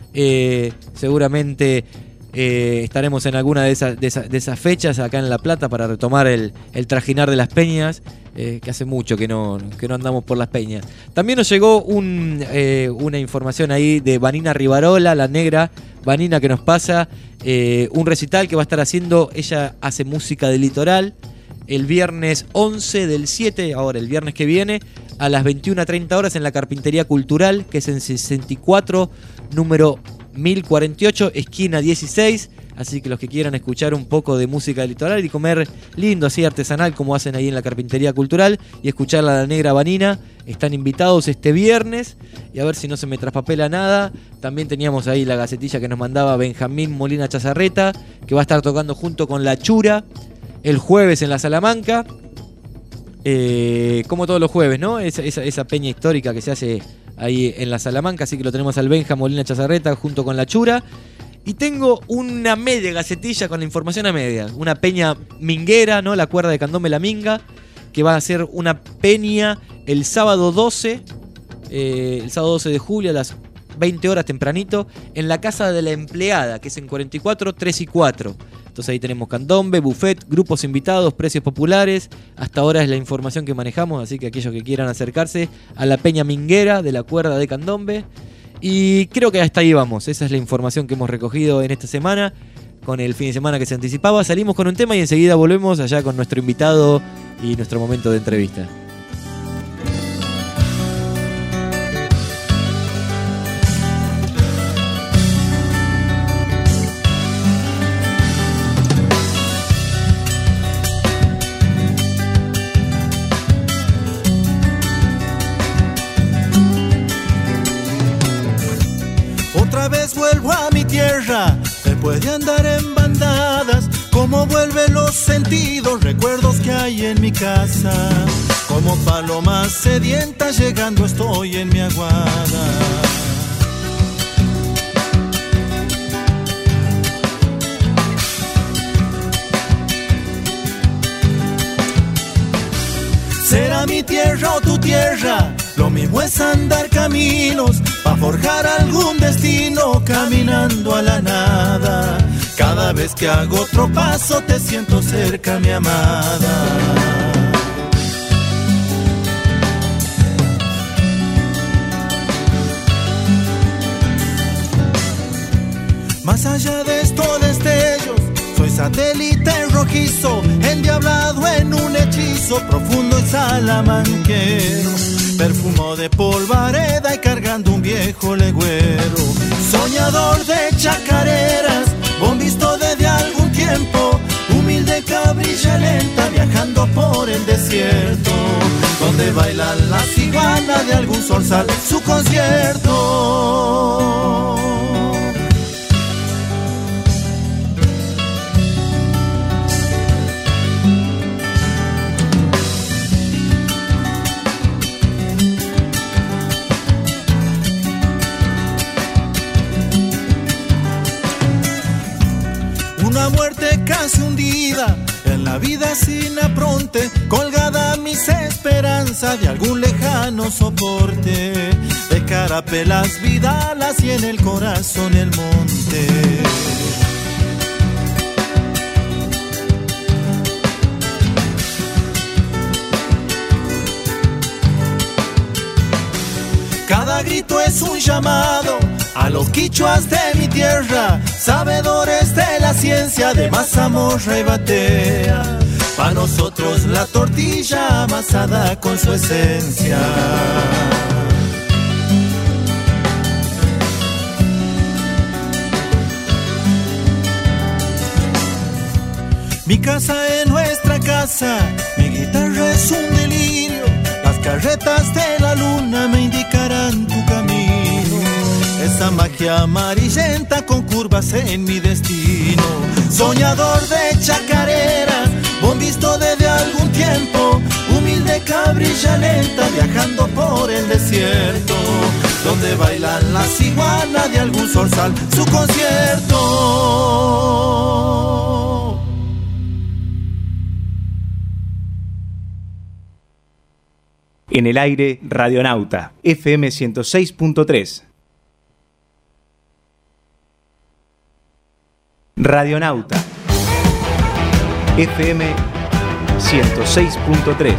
Seguramente estaremos en alguna de esas fechas acá en La Plata para retomar el trajinar de las peñas, que hace mucho que no andamos por las peñas. También nos llegó una información ahí de Vanina Rivarola, la negra Vanina, que nos pasa un recital que va a estar haciendo. Ella hace música de litoral el viernes 11 del 7, ahora el viernes que viene, a las 21:30 horas en la Carpintería Cultural, que es en 64, número 1048, esquina 16. Así que los que quieran escuchar un poco de música de litoral y comer lindo, así artesanal, como hacen ahí en la Carpintería Cultural, y escuchar a la negra Vanina, están invitados este viernes. Y a ver si no se me traspapela nada, también teníamos ahí la gacetilla que nos mandaba Benjamín Molina Chazarreta, que va a estar tocando junto con La Chura el jueves en la Salamanca, como todos los jueves, ¿no? Esa peña histórica que se hace ahí en la Salamanca. Así que lo tenemos al Benja Molina Chazarreta junto con La Chura. Y tengo una media gacetilla con la información a media. Una peña minguera, ¿no? La cuerda de Candombe La Minga, que va a ser una peña el sábado 12 de julio a las 20 horas tempranito, en la Casa de la Empleada, que es en 44, 3 y 4. Entonces ahí tenemos candombe, buffet, grupos invitados, precios populares. Hasta ahora es la información que manejamos, así que aquellos que quieran acercarse a la peña minguera de la cuerda de Candombe. Y creo que hasta ahí vamos. Esa es la información que hemos recogido en esta semana, con el fin de semana que se anticipaba. Salimos con un tema y enseguida volvemos allá con nuestro invitado y nuestro momento de entrevista. Vuelvo a mi tierra, después de andar en bandadas, como vuelven los sentidos, recuerdos que hay en mi casa, como paloma sedienta llegando estoy en mi aguada. Será mi tierra o tu tierra, lo mismo es andar caminos, pa' forjar algún destino, caminando a la nada. Cada vez que hago otro paso te siento cerca, mi amada. Más allá de estos destellos, soy satélite rojizo, endiablado en un hechizo profundo y salamanquero. Perfumo de polvareda y cargando un viejo legüero. Soñador de chacareras, bombisto desde algún tiempo. Humilde cabrilla lenta viajando por el desierto. donde bailan las iguanas de algún zorzal su concierto. Una muerte casi hundida en la vida sin apronte, colgada mis esperanzas de algún lejano soporte, de carapelas, vidalas y en el corazón el monte. Cada grito es un llamado a los quichuas de mi tierra, sabedores de la ciencia de mazamorra y batea. Pa' nosotros la tortilla amasada con su esencia. Mi casa es nuestra casa, mi guitarra es un delirio, las carretas de la luna me indicarán tu camino. Esa magia amarillenta con curvas en mi destino. Soñador de chacareras, bombisto desde algún tiempo, humilde cabrilla lenta viajando por el desierto, donde bailan las iguanas de algún zorzal su concierto. En el aire, Radionauta, FM 106.3. Radionauta, FM 106.3.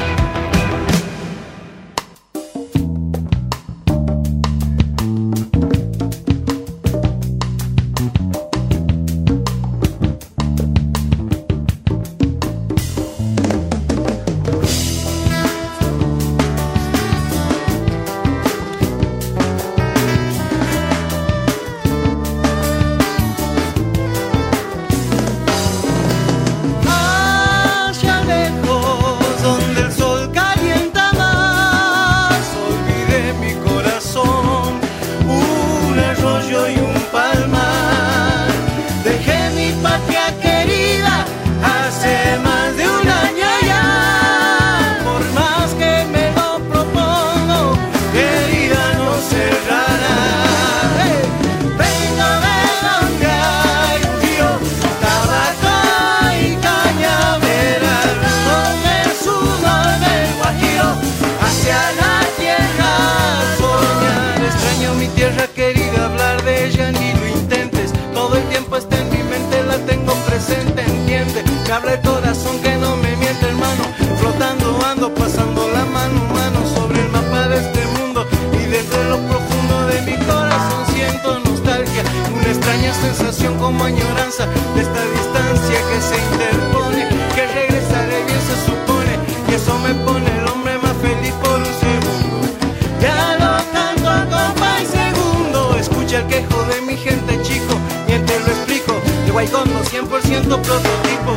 Abre el corazón que no me miente, hermano. Flotando ando, pasando la mano, mano sobre el mapa de este mundo. Y desde lo profundo de mi corazón siento nostalgia, una extraña sensación como añoranza de esta distancia que se interpone. Que regresaré bien se supone, y eso me pone el hombre más feliz por un segundo. Ya lo tanto a compa y segundo. Escucha el quejo de mi gente, chico, mientras lo explico. De Guaygondo 100% prototipo.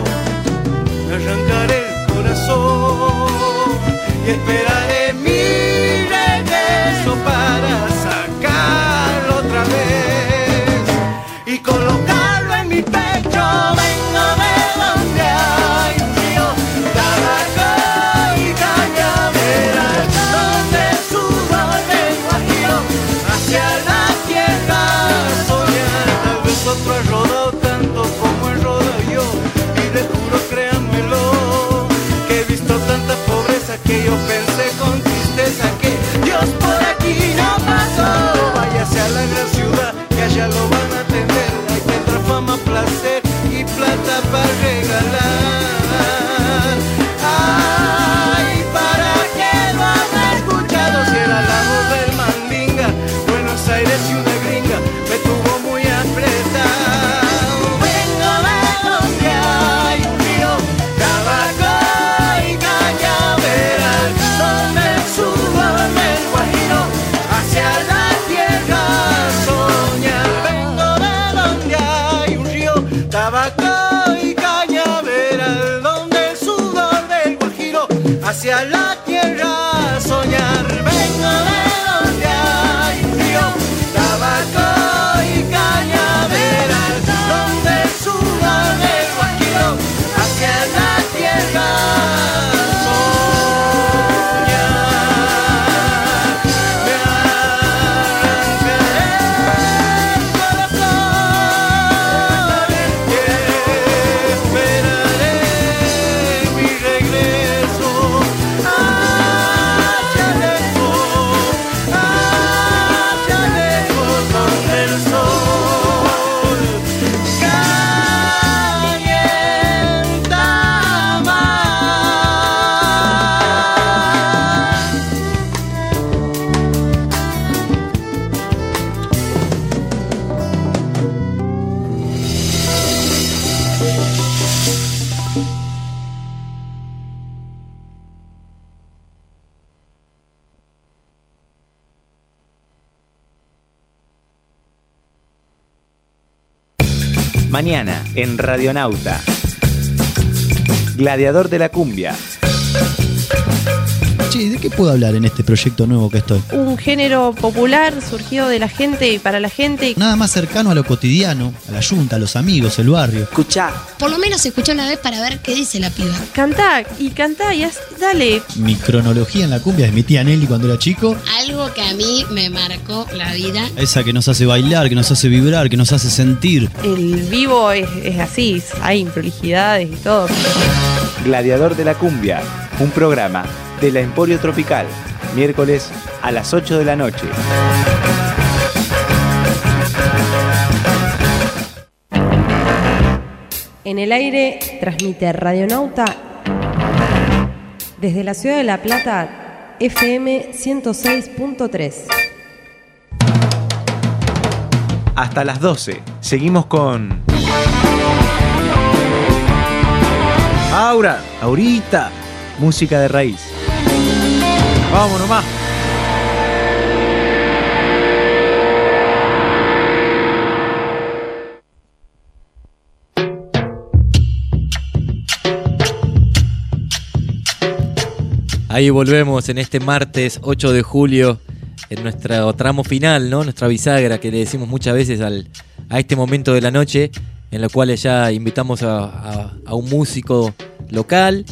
Arrancaré el corazón y esperaré mi regreso para sacarlo otra vez y colocarlo en mi pecho. Vengo de donde hay un río, tabaco y cañaveral, donde el sudor del Guajiro hacia la tierra soñar. Tal vez otro ha rodado tanto como he rodado yo, y le juro, créanmelo, que he visto tanta pobreza que yo pensé con tristeza que Dios por aquí no pasó. Váyase a la gran ciudad, que allá lo van a atender. Ahí tendrá fama, placer y plata para regalar. Ay, ¿para qué lo han escuchado? Si era la voz del Mandinga, Buenos Aires y una gringa me tuvo muy apretado. Vengo de donde hay un río, tabaco y cañaveral, donde el sudor del Guajiro hacia la tierra soñar. Vengo de donde hay un río, tabaco y cañaveral, donde el sudor del Guajiro hacia la tierra soñar. Vengo de donde hay río, tabaco y cañaveral, donde suban el guajiro hacia la tierra. Mañana en Radionauta. Gladiador de la cumbia. Che, ¿de qué puedo hablar en este proyecto nuevo que estoy? Un género popular surgido de la gente y para la gente. Nada más cercano a lo cotidiano, a la yunta, a los amigos, el barrio. Escuchá. Por lo menos escuchá una vez para ver qué dice la piba. Cantá y dale. Mi cronología en la cumbia es mi tía Nelly cuando era chico. Algo que a mí me marcó la vida. Esa que nos hace bailar, que nos hace vibrar, que nos hace sentir. El vivo es así, hay improlijidades y todo. Gladiador de la cumbia, un programa de la Emporio Tropical, miércoles a las 8 de la noche. En el aire transmite Radionauta desde la ciudad de La Plata, FM 106.3. Hasta las 12, seguimos con... Aurita, música de raíz. Vamos nomás. Ahí volvemos en este martes 8 de julio, en nuestro tramo final, ¿no? Nuestra bisagra que le decimos muchas veces a este momento de la noche, en la cual ya invitamos a un músico local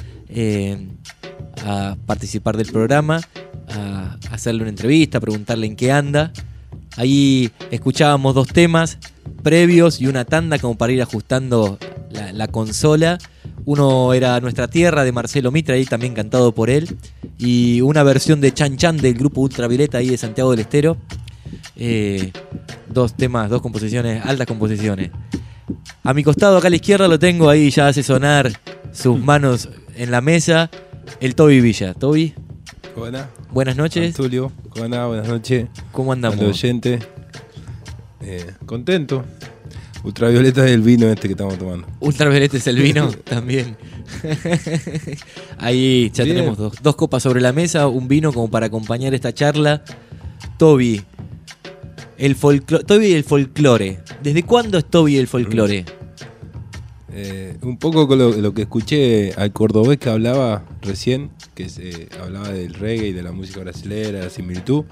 a participar del programa, a hacerle una entrevista, a preguntarle en qué anda. Ahí escuchábamos 2 temas previos y una tanda como para ir ajustando la consola. Uno era Nuestra Tierra de Marcelo Mitra, ahí también cantado por él, y una versión de Chan Chan del grupo Ultravioleta ahí de Santiago del Estero. 2 temas, 2 composiciones, altas composiciones. A mi costado, acá a la izquierda, lo tengo ahí, ya hace sonar sus manos en la mesa, el Toby Villa. Toby. Buenas noches. Tulio, buenas noches. ¿Cómo andamos? Al oyente. Contento. Ultravioleta es el vino este que estamos tomando. Ultravioleta es el vino también. Ahí ya bien. Tenemos 2 copas sobre la mesa, un vino como para acompañar esta charla. Toby, el folclore. ¿Desde cuándo es Toby el folclore? Un poco con lo que escuché al cordobés que hablaba recién, que hablaba del reggae y de la música brasilera, la similitud.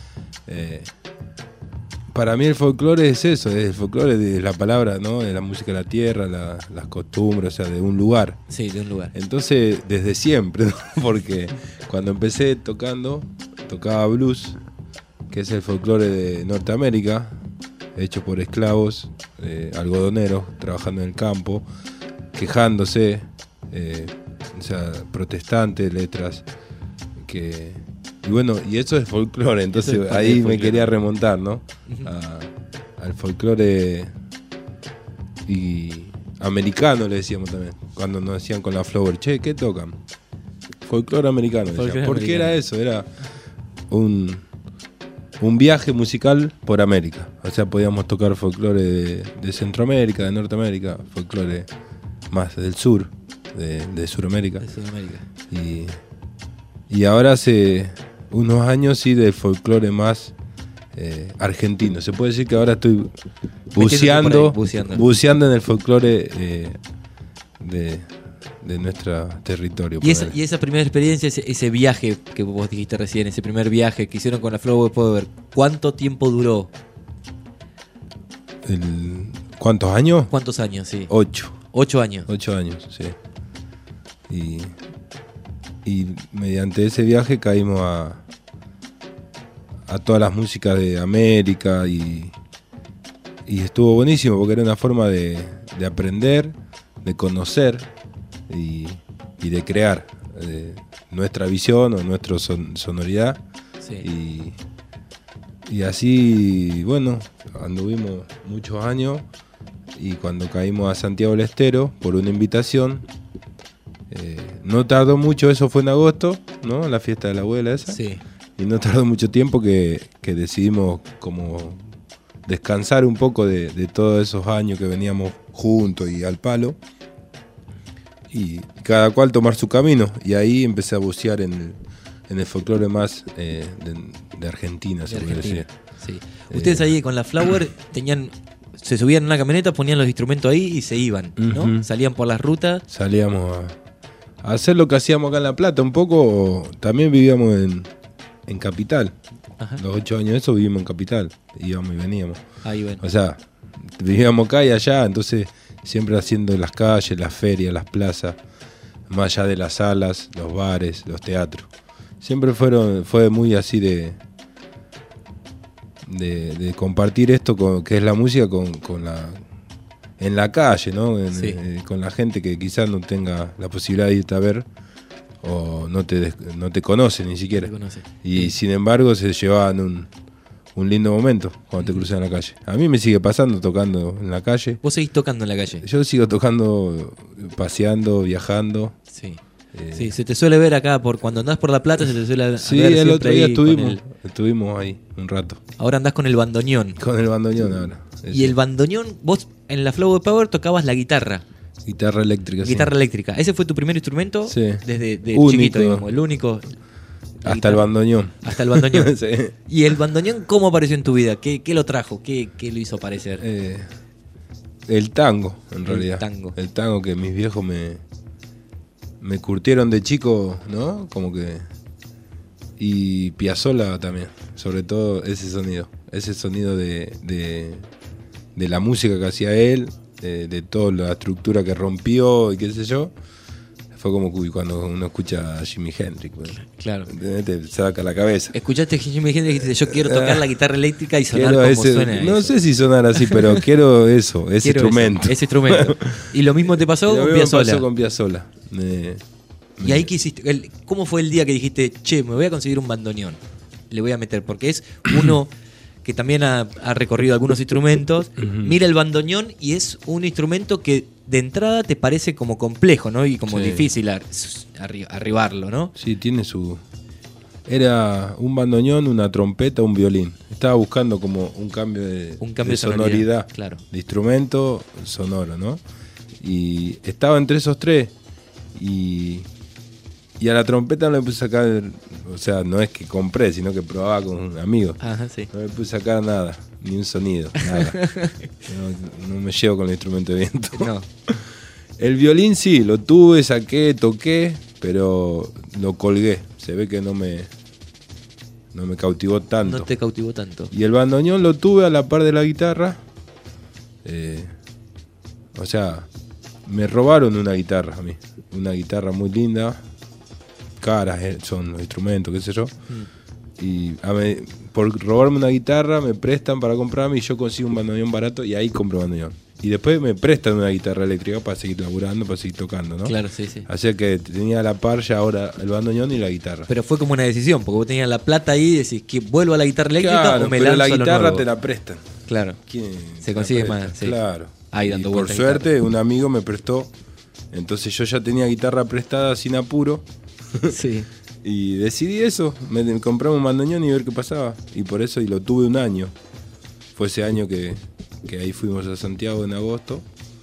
Para mí el folclore es eso, es el folclore de la palabra, ¿no? De la música de la tierra, las costumbres, o sea, de un lugar. Sí, de un lugar. Entonces, desde siempre, ¿no? Porque cuando empecé tocaba blues, que es el folclore de Norteamérica, hecho por esclavos, algodoneros, trabajando en el campo, quejándose, o sea, protestantes, letras, y bueno, y eso es folclore, entonces ahí me quería remontar, ¿no? Al folclore y americano le decíamos también, cuando nos decían con la Flower, che, ¿qué tocan? Folclore americano, decían. ¿Por qué era eso? Era un viaje musical por América, o sea, podíamos tocar folclore de Centroamérica, de Norteamérica, folclore más del sur, de Suramérica. De Sudamérica. Y ahora hace unos años sí del folclore más argentino. Se puede decir que ahora estoy buceando en el folclore nuestro territorio. Y esa primera experiencia, ese viaje que vos dijiste recién, ese primer viaje que hicieron con la Flower Power, ¿cuánto tiempo duró? ¿Cuántos años? ¿Cuántos años, sí? 8. 8 años. 8 años, sí. Y mediante ese viaje caímos a todas las músicas de América y estuvo buenísimo porque era una forma de aprender, de conocer y de crear nuestra visión o nuestra sonoridad. Sí. Y así, bueno, anduvimos muchos años y cuando caímos a Santiago del Estero por una invitación, no tardó mucho, eso fue en agosto, ¿no? La fiesta de la abuela esa. Sí. Y no tardó mucho tiempo que decidimos como descansar un poco de todos esos años que veníamos juntos y al palo. Y cada cual tomar su camino. Y ahí empecé a bucear en el folclore más de Argentina, se puede decir. Sí. Ustedes ahí con la Flower se subían en una camioneta, ponían los instrumentos ahí y se iban, ¿no? Uh-huh. Salían por las rutas. Salíamos a hacer lo que hacíamos acá en La Plata. Un poco, también vivíamos en Capital. Ajá. Los 8 años de eso vivimos en Capital. Íbamos y veníamos. Ahí ven. O sea, vivíamos acá y allá, entonces siempre haciendo las calles, las ferias, las plazas, más allá de las salas, los bares, los teatros. Siempre fue muy así de compartir esto que es la música en la calle, ¿no? Con la gente que quizás no tenga la posibilidad de irte a ver o no te conoce ni siquiera. Y sin embargo se llevaban un lindo momento cuando te cruzan en la calle. A mí me sigue pasando tocando en la calle. ¿Vos seguís tocando en la calle? Yo sigo tocando, paseando, viajando. Sí. Sí, se te suele ver acá, cuando andás por La Plata se te suele ver. Sí, el otro día estuvimos ahí un rato. Ahora andás con el bandoneón. Con el bandoneón ahora. Y el bandoneón, vos en la Flower Power tocabas la guitarra. Guitarra eléctrica, Guitarra eléctrica. ¿Ese fue tu primer instrumento? Sí. Desde único. Chiquito, digamos, el único. Hasta el bandoneón. Hasta el bandoneón. Sí. ¿Y el bandoneón cómo apareció en tu vida? ¿Qué lo trajo? ¿Qué lo hizo aparecer? El tango, en realidad. El tango que mis viejos me curtieron de chico, ¿no? Como que... Y Piazzolla también, sobre todo ese sonido de la música que hacía él, de toda la estructura que rompió y qué sé yo. Fue como cuando uno escucha a Jimi Hendrix, pues. Claro. Te saca la cabeza. Escuchaste Jimi Hendrix y dijiste, yo quiero tocar la guitarra eléctrica y sonar como suena. No sé si sonar así, pero quiero ese instrumento. Ese instrumento. Y lo mismo te pasó con Piazzolla. Pasó con Piazzolla. Y ahí que hiciste, ¿cómo fue el día que dijiste, che, me voy a conseguir un bandoneón? Le voy a meter, porque es uno que también ha recorrido algunos instrumentos, mira el bandoneón y es un instrumento que de entrada te parece como complejo, ¿no? Y como difícil arribarlo, ¿no? Sí, tiene era un bandoneón, una trompeta, un violín. Estaba buscando como un cambio de sonoridad, claro. De instrumento sonoro, ¿no? Y estaba entre esos tres. Y a la trompeta no le puse a sacar, o sea, no es que compré, sino que probaba con un amigo. Ajá, sí. No le puse a sacar nada, ni un sonido, nada. No me llevo con el instrumento de viento. No. El violín sí, lo tuve, saqué, toqué, pero lo colgué. Se ve que no me cautivó tanto. No te cautivó tanto. Y el bandoneón lo tuve a la par de la guitarra. O sea, me robaron una guitarra a mí. Una guitarra muy linda. Caras son los instrumentos, qué sé yo. Y por robarme una guitarra me prestan para comprarme y yo consigo un bandoneón barato y ahí compro bandoneón. Y después me prestan una guitarra eléctrica para seguir laburando, para seguir tocando, ¿no? Claro, sí, sí. Así que tenía a la par ya ahora el bandoneón y la guitarra. Pero fue como una decisión, porque vos tenías la plata ahí y decís que vuelvo a la guitarra eléctrica, claro, o me pero lanzo la a lo guitarra nuevo. te la prestan. Claro. Se consigue más. Sí. Claro. Ahí dando y por suerte un amigo me prestó. Entonces yo ya tenía guitarra prestada sin apuro. Sí. Y decidí eso, me compramos un bandoneón y ver qué pasaba. Y por eso, y lo tuve un año. Fue ese año que ahí fuimos a Santiago en agosto.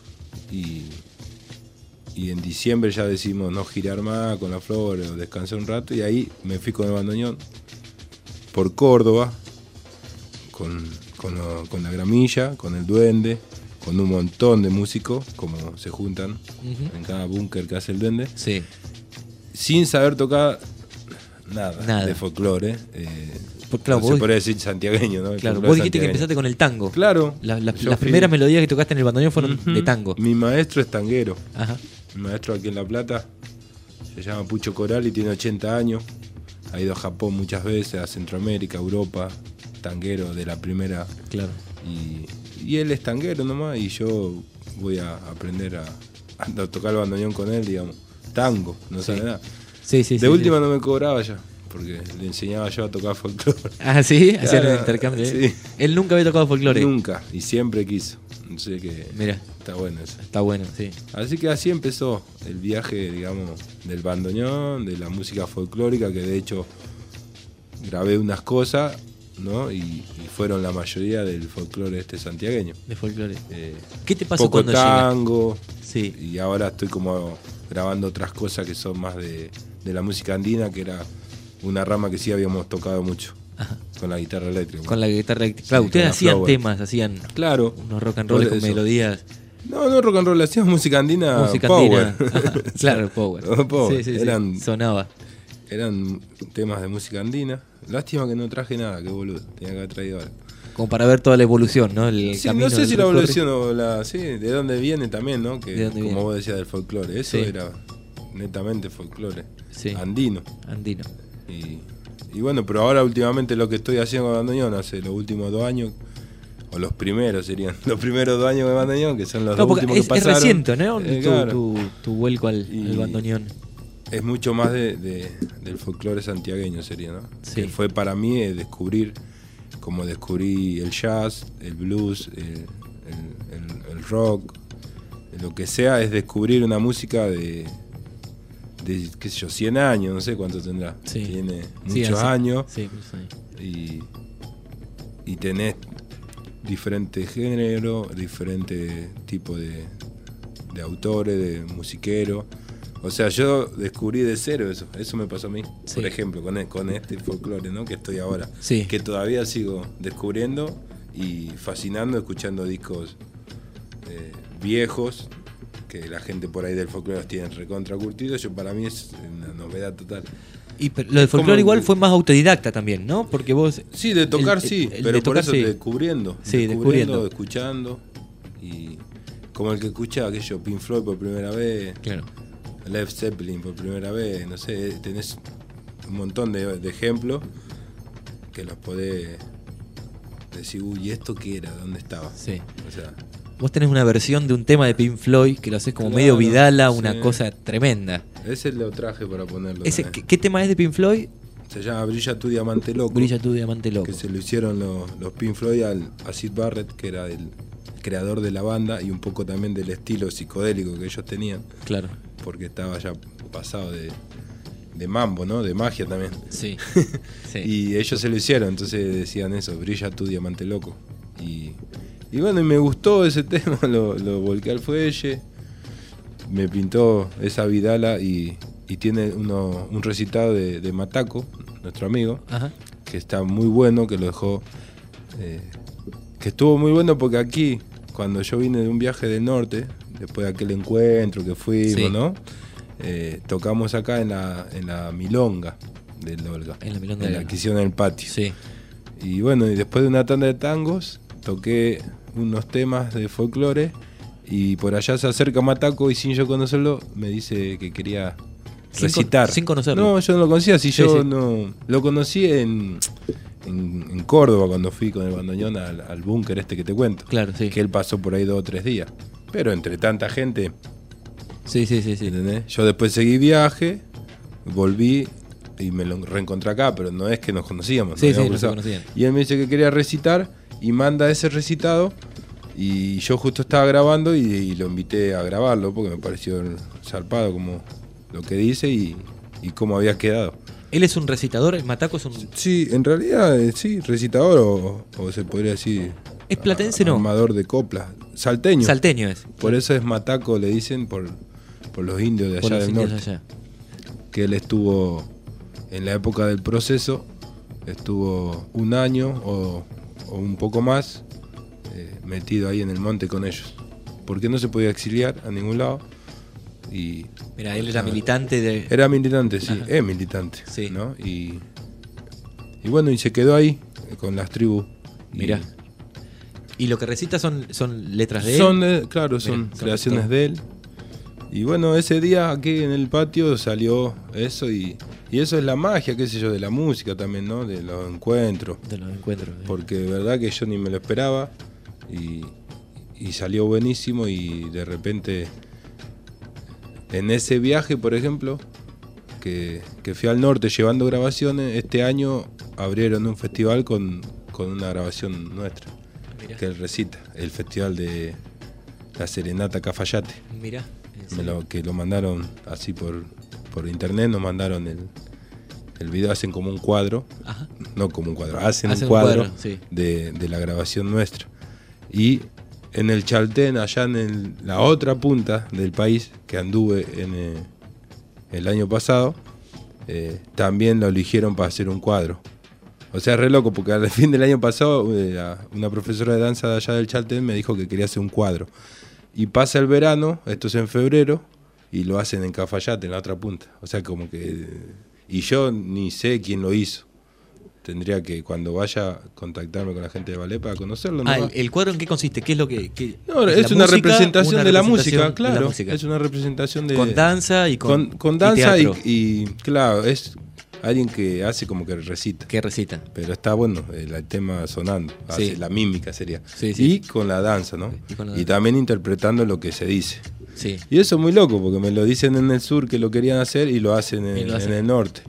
Y en diciembre ya decidimos no girar más con la flor, descansar un rato. Y ahí me fui con el bandoneón por Córdoba, con la Gramilla, con el Duende, con un montón de músicos, como se juntan en cada búnker que hace el duende, sin saber tocar nada. De folclore. Claro, no se podría decir santiagueño, ¿no? Claro, vos dijiste que empezaste con el tango. Claro. Las primeras melodías que tocaste en el bandoneón fueron de tango. Mi maestro es tanguero. Ajá. Mi maestro aquí en La Plata se llama Pucho Coral y tiene 80 años. Ha ido a Japón muchas veces, a Centroamérica, Europa, tanguero de la primera. Claro. Y él es tanguero nomás, y yo voy a aprender a tocar el bandoneón con él, digamos. Tango, no sabe nada. De última no me cobraba ya, porque le enseñaba yo a tocar folclore. Ah, ¿sí? Hacían el intercambio. Sí. Él nunca había tocado folclore. Nunca, y siempre quiso. No sé qué. Mira. Está bueno eso. Está bueno, sí. Así que así empezó el viaje, digamos, del bandoneón, de la música folclórica, que de hecho grabé unas cosas, ¿no? Y fueron la mayoría del folclore santiagueño. De folclore. ¿Qué te pasó poco cuando tango, sí. Y ahora estoy como grabando otras cosas que son más de la música andina, que era una rama que sí habíamos tocado mucho. Ajá. Con la guitarra eléctrica. Con la guitarra eléctrica. Claro, ustedes hacían flower. temas, hacían unos rock and roll con melodías. No rock and roll, hacíamos música andina. Power. Claro, power. Power. Sí, sonaba. Eran temas de música andina. Lástima que no traje nada, qué boludo. Tenía que haber traído algo. Como para ver toda la evolución, ¿no? No sé si la evolución o de dónde viene también, ¿no? Que como vos decías del folclore. Eso era netamente folclore. Sí. Andino. Y bueno, pero ahora últimamente lo que estoy haciendo con bandoneón hace los últimos 2 años, o los primeros serían, los primeros 2 años de bandoneón, que son los 2 últimos que pasaron. Es reciente, ¿no? Claro. Tu vuelco al bandoneón. Es mucho más del folclore santiagueño sería, ¿no? Sí. Que fue para mí descubrir, como descubrí el jazz, el blues, el rock, lo que sea, es descubrir una música de qué sé yo, 100 años, no sé cuánto tendrá. Sí. Tiene muchos años. Sí. Y tenés diferentes géneros, diferentes tipos de autores, de musiqueros. O sea, yo descubrí de cero eso me pasó a mí. Sí. Por ejemplo, con este folclore, ¿no? Que estoy ahora. Sí. Que todavía sigo descubriendo y fascinando, escuchando discos viejos, que la gente por ahí del folclore los tiene recontra curtidos. Para mí es una novedad total. Y lo del folclore igual fue más autodidacta también, ¿no? Porque vos... Sí, de tocar pero de por tocar, eso descubriendo. Sí, descubriendo. Escuchando. Y como el que escucha aquello, Pink Floyd por primera vez. Claro. Led Zeppelin por primera vez. No sé, tenés un montón de ejemplos que los podés decir, uy, ¿esto qué era? ¿Dónde estaba? Sí. O sea... Vos tenés una versión de un tema de Pink Floyd que lo haces como medio Vidala, una cosa tremenda. Ese lo traje para ponerlo. ¿Qué tema es de Pink Floyd? Se llama Brilla tu diamante loco. Brilla tu diamante loco. Que se lo hicieron los Pink Floyd a Syd Barrett, que era el creador de la banda y un poco también del estilo psicodélico que ellos tenían. Claro. Porque estaba ya pasado de mambo, ¿no? De magia también. Sí. Y ellos se lo hicieron, entonces decían eso, Brilla tu diamante loco. Y bueno, y me gustó ese tema, lo volqué al fuelle, me pintó esa vidala y tiene un recitado de Mataco, nuestro amigo. Ajá. Que está muy bueno, que lo dejó, que estuvo muy bueno porque aquí, cuando yo vine de un viaje del norte, después de aquel encuentro que fuimos, ¿no? Tocamos acá en la milonga del Olga, en la que hicieron en el patio. Sí. Y bueno, y después de una tanda de tangos, toqué unos temas de folclore y por allá se acerca Mataco y sin yo conocerlo me dice que quería recitar. Sin conocerlo. No, yo no lo conocía, no lo conocí en Córdoba cuando fui con el bandoneón al búnker que te cuento. Claro, sí. Que él pasó por ahí 2 o 3 días. Pero entre tanta gente. Sí. ¿Entendés? Yo después seguí viaje, volví y me lo reencontré acá, pero no es que nos conocíamos. Sí, no se conocían. Y él me dice que quería recitar y manda ese recitado y yo justo estaba grabando y lo invité a grabarlo porque me pareció zarpado como lo que dice y cómo había quedado. ¿Él es un recitador? ¿El Mataco es un...? Sí, en realidad sí, recitador o se podría decir... ¿Es platense no? Armador de coplas. Salteño. Salteño es. Por eso es Mataco, le dicen, por los indios de allá del norte. Allá. Que él estuvo, en la época del proceso, estuvo 1 año o un poco más metido ahí en el monte con ellos. porque no se podía exiliar a ningún lado. Y mira, él era militante de... Era militante, sí, es militante, sí. ¿no? Y bueno, y se quedó ahí con las tribus. Mira. ¿Y lo que recita son letras de él? Claro, son creaciones de él. Y bueno, ese día aquí en el patio salió eso y eso es la magia, qué sé yo, de la música también, ¿no? De los encuentros. De los encuentros. Porque de verdad que yo ni me lo esperaba y salió buenísimo y de repente... En ese viaje, por ejemplo, que fui al norte llevando grabaciones, este año abrieron un festival con una grabación nuestra. Mirá. Que él recita, el festival de la Serenata Cafayate. Mirá. Que lo mandaron así por internet, nos mandaron el video, hacen como un cuadro. Ajá. No como un cuadro, hacen un cuadro sí. de la grabación nuestra. Y en el Chaltén, allá en la otra punta del país, que anduve el año pasado, también lo eligieron para hacer un cuadro. O sea, re loco, porque al fin del año pasado una profesora de danza de allá del Chaltén me dijo que quería hacer un cuadro. Y pasa el verano, esto es en febrero, y lo hacen en Cafayate, en la otra punta. O sea, como que... Y yo ni sé quién lo hizo. Tendría que, cuando vaya, contactarme con la gente de ballet para conocerlo. ¿No? ¿El cuadro en qué consiste? ¿Qué es lo que...? No, es una representación de la música, claro. Es una representación de... Con danza y con danza y claro, es alguien que hace como que recita. Que recita. Pero está bueno, el tema sonando. Sí. La mímica sería. Sí, sí. Y con la danza, ¿no? Y también interpretando lo que se dice. Sí. Y eso es muy loco, porque me lo dicen en el sur que lo querían hacer y lo hacen en el norte.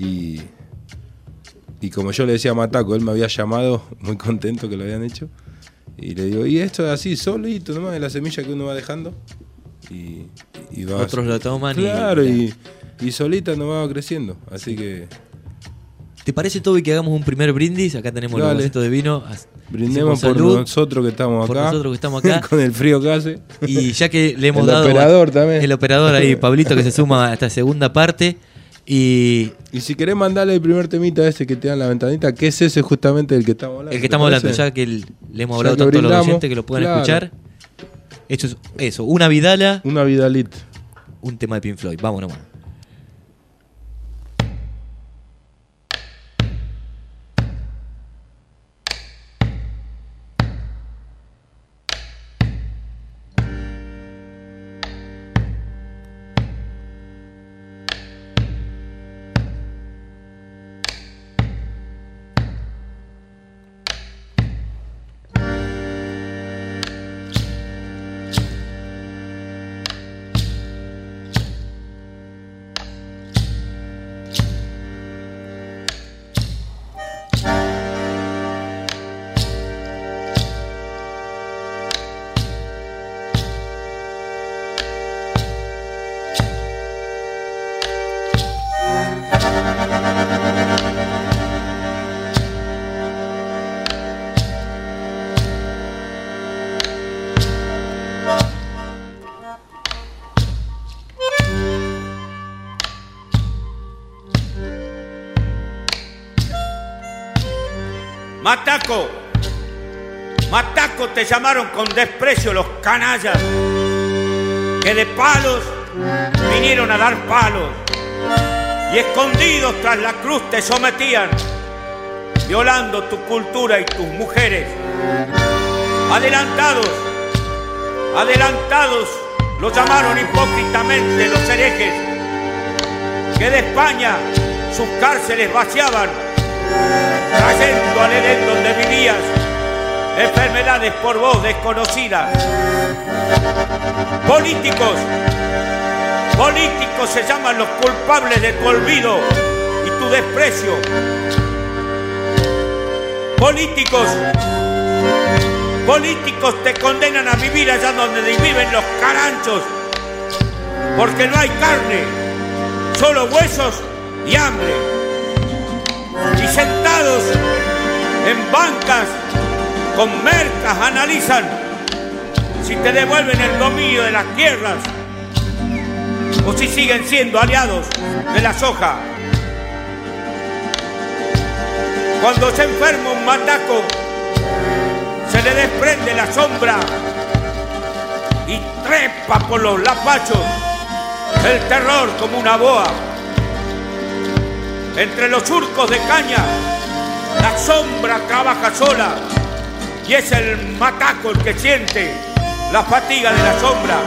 Y como yo le decía a Mataco, él me había llamado, muy contento que lo habían hecho. Y le digo, y esto es así, solito nomás, de la semilla que uno va dejando. Y va otros lo toman. Claro, y solita nos va creciendo. Así que... ¿Te parece, Toby, que hagamos un primer brindis? Acá tenemos los vasitos de vino. Brindemos por nosotros que estamos acá. Con el frío que hace. Y ya que le hemos dado... El operador también. El operador ahí, Pablito, que se suma a esta segunda parte. Y si querés mandarle el primer temita ese que te dan la ventanita, que es ese justamente del que estamos hablando. El que estamos hablando, ya que le hemos hablado tanto a los oyentes que lo puedan escuchar. Eso, una Vidala. Una Vidalita. Un tema de Pink Floyd, vamos nomás. Mataco, te llamaron con desprecio los canallas que de palos vinieron a dar palos y escondidos tras la cruz te sometían, violando tu cultura y tus mujeres. Adelantados, los llamaron hipócritamente los herejes que de España sus cárceles vaciaban, trayendo al Edén donde vivías enfermedades por vos desconocidas. Políticos se llaman los culpables de tu olvido y tu desprecio. Políticos te condenan a vivir allá donde viven los caranchos, porque no hay carne, solo huesos y hambre. Y sentados en bancas con mercas analizan si te devuelven el dominio de las tierras o si siguen siendo aliados de la soja. Cuando se enferma un mataco, se le desprende la sombra y trepa por los lapachos, el terror como una boa. Entre los surcos de caña, la sombra trabaja sola y es el mataco el que siente la fatiga de la sombra.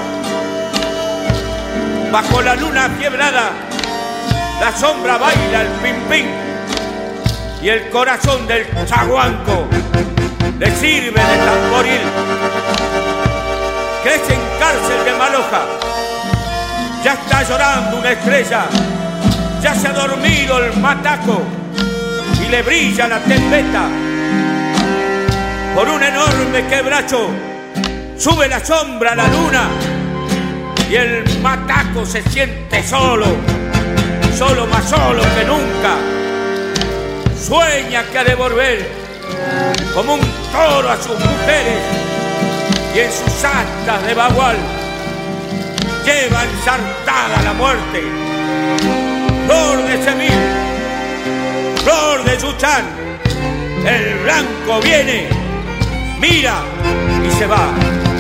Bajo la luna fiebrada, la sombra baila el pim-pim y el corazón del chaguanco le sirve de tamboril. Crece en cárcel de Maloja, ya está llorando una estrella, ya se ha dormido el mataco y le brilla la tempesta. Por un enorme quebracho sube la sombra a la luna y el mataco se siente solo, solo más solo que nunca. Sueña que ha de volver como un toro a sus mujeres y en sus astas de bagual lleva ensartada la muerte. Flor de Semil, flor de Yuchán, el blanco viene, mira y se va.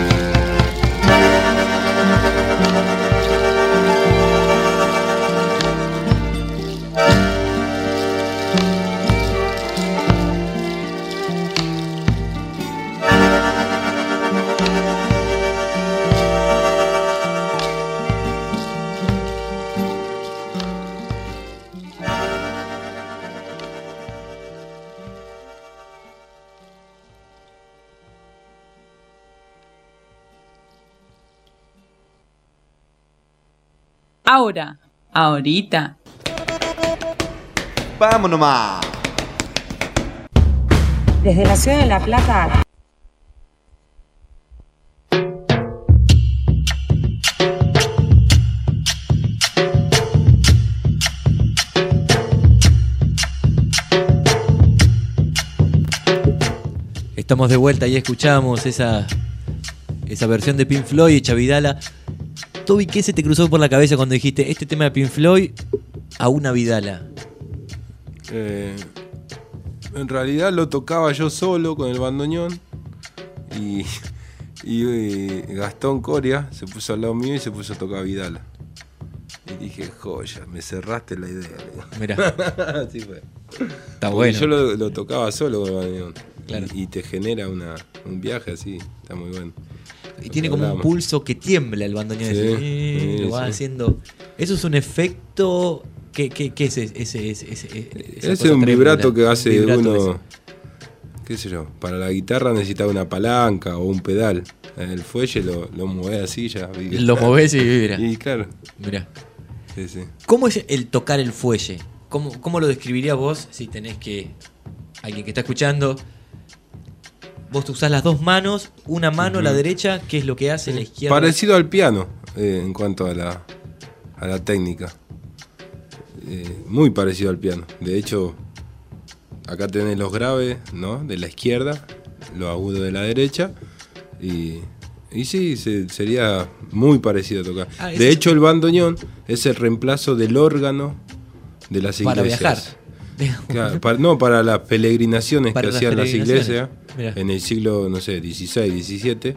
Ahora, ahorita. Vámonos más. Desde la ciudad de La Plata. Estamos de vuelta y escuchamos esa versión de Pink Floyd hecha Vidala. Toby, ¿qué se te cruzó por la cabeza cuando dijiste este tema de Pink Floyd a una Vidala? En realidad lo tocaba yo solo con el bandoneón y Gastón Coria se puso al lado mío y se puso a tocar Vidala. Y dije, joya, me cerraste la idea. Mirá. Así fue. Está bueno. Yo lo tocaba solo con el bandoneón. Claro. Y te genera un viaje así, está muy bueno. Y tiene como un pulso que tiembla el bandoneón. Sí, lo va haciendo. ¿Eso es un efecto? ¿Qué es ese? Es un vibrato que hace uno. Qué sé yo, para la guitarra necesitaba una palanca o un pedal. El fuelle lo movés así ya. Lo movés y vibra. Y claro. Mirá. Sí, sí. ¿Cómo es el tocar el fuelle? ¿Cómo lo describirías vos si tenés que. Alguien que está escuchando. Vos usás las dos manos, una mano, la derecha, ¿qué es lo que hace la izquierda? Parecido al piano, en cuanto a la técnica. Muy parecido al piano. De hecho, acá tenés los graves, ¿no? De la izquierda, los agudos de la derecha. Y sí, sería muy parecido a tocar. De hecho, el bandoneón es el reemplazo del órgano de las iglesias. Para viajar. Claro, para las peregrinaciones que hacían las iglesias. Mirá. En el siglo, no sé, XVI, XVII,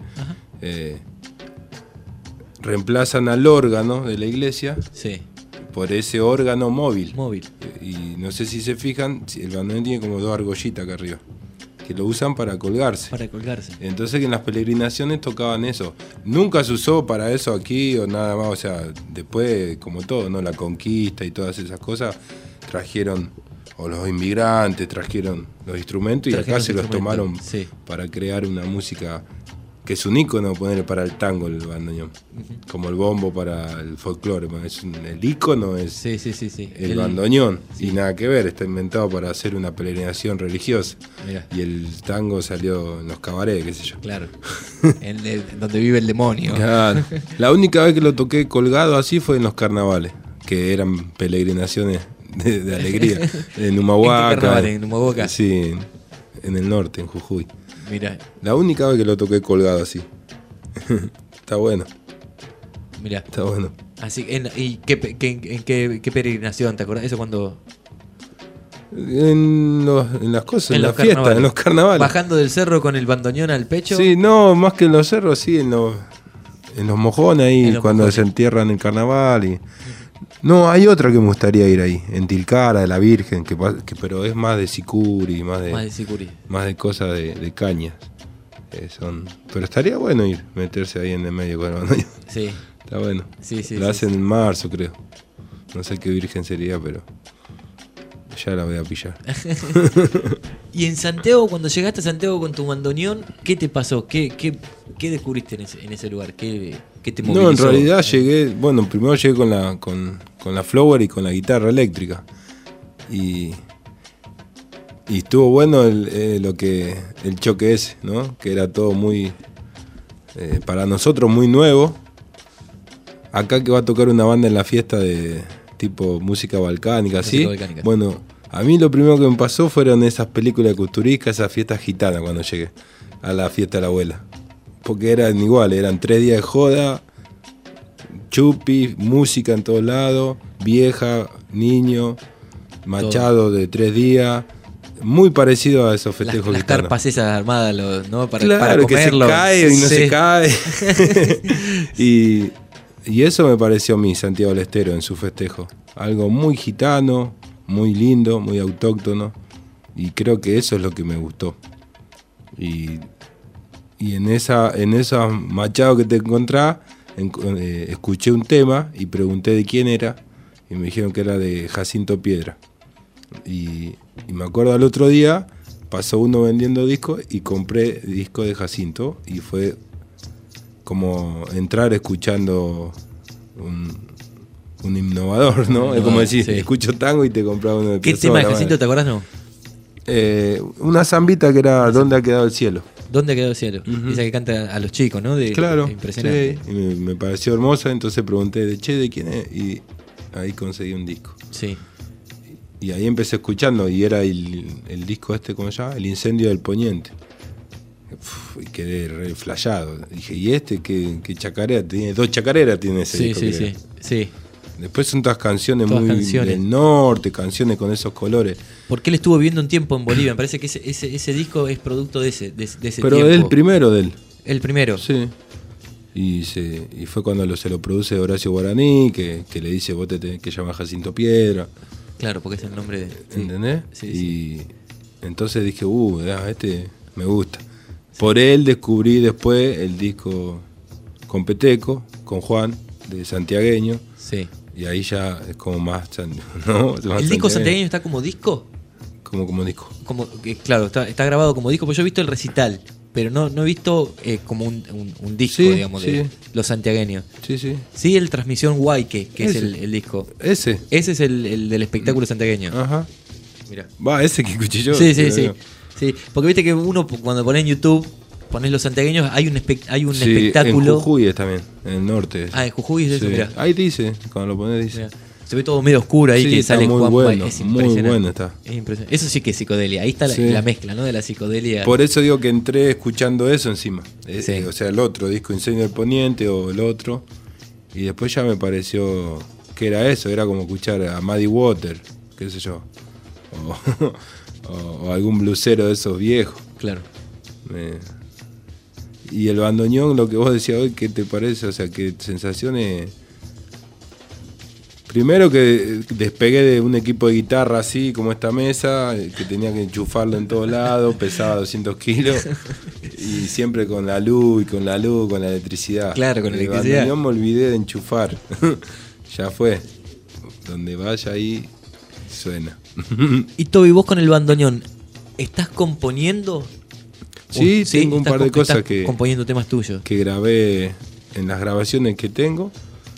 reemplazan al órgano de la iglesia por ese órgano móvil. Y no sé si se fijan, el bandoneón tiene como dos argollitas acá arriba, que lo usan para colgarse. Entonces en las peregrinaciones tocaban eso. Nunca se usó para eso aquí o nada más, o sea, después, como todo, ¿no? La conquista y todas esas cosas, trajeron, o los inmigrantes trajeron los instrumentos y acá se los tomaron para crear una música que es un ícono, ponerle para el tango el bandoneón, como el bombo para el folclore. El ícono es el bandoneón y nada que ver, está inventado para hacer una peregrinación religiosa. Mirá. Y el tango salió en los cabarets, qué sé yo. Claro, donde vive el demonio. Claro. La única vez que lo toqué colgado así fue en los carnavales, que eran peregrinaciones de alegría. En Humahuaca. ¿En Humahuaca? Sí, en el norte, en Jujuy. Mirá. La única vez que lo toqué colgado así. Está bueno. Mirá. Está bueno. Así, ¿y qué peregrinación? ¿Te acordás? ¿Eso cuando? En las cosas, en las fiestas, en los carnavales. ¿Bajando del cerro con el bandoneón al pecho? Sí, no, más que en los cerros, sí, en En los mojones ahí, cuando mojones. Se entierran en carnaval. No, hay otra que me gustaría ir ahí, en Tilcara, de la Virgen, pero es más de sicuri, más de cosas de cañas. Pero estaría bueno meterse ahí en el medio con el bandoneón. Sí. Está bueno. Sí, la hacen en marzo, creo. No sé qué virgen sería, pero ya la voy a pillar. Y en Santiago, cuando llegaste a Santiago con tu bandoneón, ¿qué te pasó? ¿Qué descubriste en ese lugar? ¿Qué te movilizó? No, en realidad llegué, primero llegué con la Flower y con la guitarra eléctrica. Y estuvo bueno el choque ese, ¿no? Que era todo muy, para nosotros muy nuevo. Acá que va a tocar una banda en la fiesta de tipo música balcánica, ¿sí? Bueno, a mí lo primero que me pasó fueron esas películas de Kusturica, esas fiestas gitanas cuando llegué a la fiesta de la abuela. Porque eran igual, eran 3 días de joda, chupi, música en todos lados, vieja, niño, machado de 3 días. Muy parecido a esos festejos las carpas esas armadas, ¿no? Para claro, comerlo. Que se cae y no se cae. Y eso me pareció a mí, Santiago del Estero, en su festejo. Algo muy gitano, muy lindo, muy autóctono. Y creo que eso es lo que me gustó. Y en esos machados que te encontrás, escuché un tema y pregunté de quién era. Y me dijeron que era de Jacinto Piedra. Y me acuerdo al otro día, pasó uno vendiendo discos y compré disco de Jacinto. Y fue como entrar escuchando un innovador, ¿no? Es como decir, escucho tango y te compraba uno de ¿Qué tema de Jacinto te acordás, no? Una zambita que era ¿Dónde ha quedado el cielo? ¿Dónde ha quedado el cielo? Esa que canta a los chicos, ¿no? Claro, impresionante. Sí. Y me pareció hermosa, entonces pregunté ¿de quién es? Y ahí conseguí un disco. Sí. Y ahí empecé escuchando y era el disco ¿cómo se llama? El incendio del poniente. Y quedé re flayado. Dije, ¿y qué chacarera? Tiene 2 chacareras tiene ese disco. Sí. Después son todas canciones del norte, canciones con esos colores. Porque él estuvo viviendo un tiempo en Bolivia. Me parece que ese disco es producto de ese Pero tiempo. es el primero de él. El primero. Sí. Y fue cuando se lo produce Horacio Guaraní, que le dice, vos te tenés que llamar Jacinto Piedra. Claro, porque es el nombre de... ¿Entendés? Sí, y entonces dije, me gusta. Por él descubrí después el disco con Peteco, con Juan, de santiagueño. Sí. Y ahí ya es como más, ¿no? ¿El disco santiagueño está como disco? Como disco. Claro, está grabado como disco, porque yo he visto el recital, pero no he visto como un disco, digamos, de los santiagueños. Sí. Sí, el Transmisión Huayque, que es el disco. Ese es el del espectáculo santiagueño. Ajá. Mira. Ese que escuché yo. Sí, porque viste que uno cuando pone en YouTube, ponés los santiagueños, hay un espectáculo. En Jujuy también, en el norte. En Jujuy es eso, mirá. Ahí dice, cuando lo ponés dice. Mirá. Se ve todo medio oscuro ahí, que sale muy Juan. Bueno, es muy bueno está. Es impresionante. Eso sí que es psicodelia. Ahí está la mezcla, ¿no? De la psicodelia. Por eso digo que entré escuchando eso encima. O sea, el otro disco, Incendio del Poniente, o el otro. Y después ya me pareció que era eso. Era como escuchar a Muddy Water, qué sé yo. O algún blusero de esos viejos. Claro. Y el bandoneón, lo que vos decías hoy, ¿qué te parece? O sea, ¿qué sensaciones? Primero que despegué de un equipo de guitarra así como esta mesa, que tenía que enchufarlo en todos lados, pesaba 200 kilos, y siempre con la luz, con la electricidad. Claro, con la electricidad. El bandoneón me olvidé de enchufar. Ya fue. Donde vaya ahí, suena. Y Toby, vos con el bandoneón, ¿estás componiendo? Sí, tengo un par de cosas que... componiendo temas tuyos. Que grabé en las grabaciones que tengo.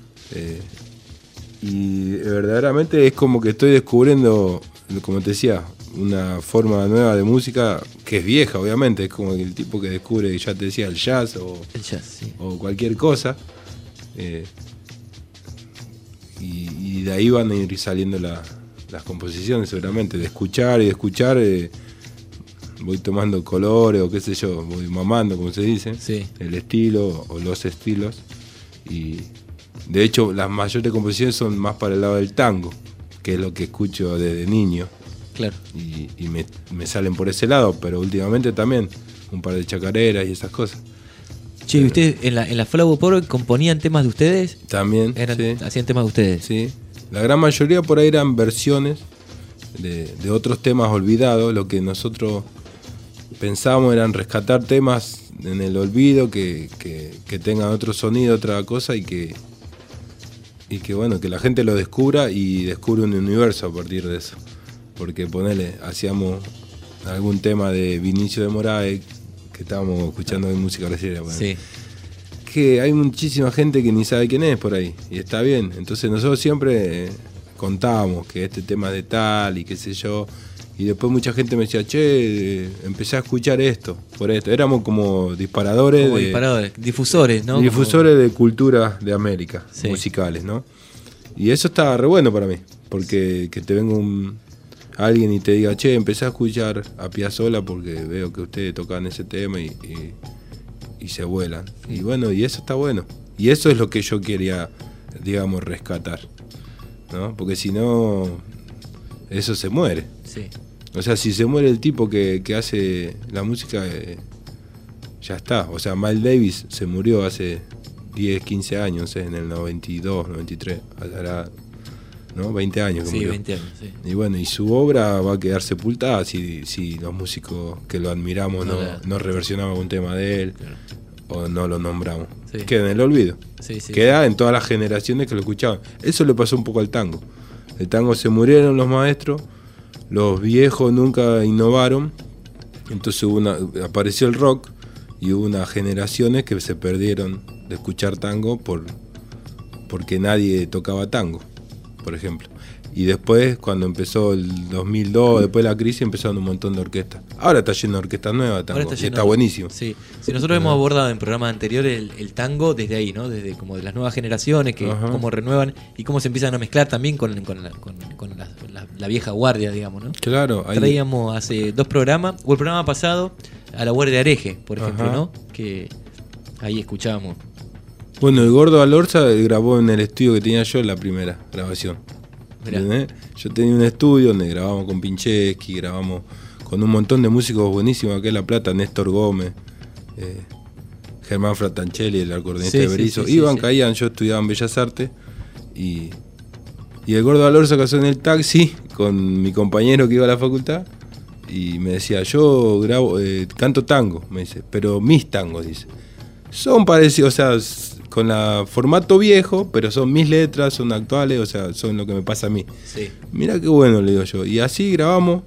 Y verdaderamente es como que estoy descubriendo, como te decía, una forma nueva de música que es vieja, obviamente. Es como el tipo que descubre, ya te decía, el jazz o cualquier cosa. Y de ahí van a ir saliendo las composiciones, seguramente. De escuchar y de escuchar, voy tomando colores o qué sé yo, voy mamando, como se dice, el estilo o los estilos. Y de hecho, las mayores composiciones son más para el lado del tango, que es lo que escucho desde niño. Claro. Y me salen por ese lado, pero últimamente también un par de chacareras y esas cosas. Che, ¿y ustedes en la Flower Power componían temas de ustedes? También, ¿Hacían temas de ustedes? Sí. La gran mayoría por ahí eran versiones de otros temas olvidados. Lo que nosotros pensábamos eran rescatar temas en el olvido que tengan otro sonido, otra cosa y que bueno, que la gente lo descubra y descubre un universo a partir de eso. Porque hacíamos algún tema de Vinicio de Moraes que estábamos escuchando de música brasileña. Bueno, sí. Que hay muchísima gente que ni sabe quién es por ahí y está bien. Entonces nosotros siempre contábamos que este tema es de tal y qué sé yo. Y después mucha gente me decía, che, empecé a escuchar esto, por esto. Éramos como disparadores. Difusores, ¿no? Difusores de cultura de América, musicales, ¿no? Y eso estaba re bueno para mí, porque que te venga alguien y te diga, che, empecé a escuchar a Piazzolla porque veo que ustedes tocan ese tema y se vuelan. Y bueno, y eso está bueno. Y eso es lo que yo quería, digamos, rescatar, ¿no? Porque si no, eso se muere. Sí. O sea, si se muere el tipo que hace la música, ya está. O sea, Miles Davis se murió hace 10, 15 años, en el 92, 93. Hará, ¿no? 20 años que murió. 20 años, sí. Y bueno, y su obra va a quedar sepultada si los músicos que lo admiramos no reversionamos un tema de él, claro, o no lo nombramos. Sí. Queda en el olvido. Sí, sí, queda en todas las generaciones que lo escuchaban. Eso le pasó un poco al tango. El tango se murieron los maestros, los viejos nunca innovaron, entonces apareció el rock y hubo unas generaciones que se perdieron de escuchar tango porque nadie tocaba tango, por ejemplo. Y después, cuando empezó el 2002, después de la crisis, empezaron un montón de orquestas. Ahora está lleno de orquestas nuevas, tango, y está buenísimo. Sí. Si nosotros hemos abordado en programas anteriores el tango desde ahí, ¿no? Desde como de las nuevas generaciones, que cómo renuevan y cómo se empiezan a mezclar también con la vieja guardia, digamos, ¿no? Claro. Traíamos hace 2 programas, o el programa pasado, a la Guardia de Areje, por ejemplo, ¿no? Que ahí escuchábamos. Bueno, el Gordo Alorza grabó en el estudio que tenía yo la primera grabación. Yo tenía un estudio donde grabamos con Pincheski, grabamos con un montón de músicos buenísimos acá en La Plata, Néstor Gómez, Germán Fratancelli, el acordeonista de Berizo. Caían, yo estudiaba en Bellas Artes y el Gordo Alorza casó en el taxi con mi compañero que iba a la facultad y me decía, yo grabo, canto tango, me dice, pero mis tangos, dice, son parecidos, o sea, con el formato viejo, pero son mis letras, son actuales, o sea, son lo que me pasa a mí. Sí. Mirá qué bueno, le digo yo. Y así grabamos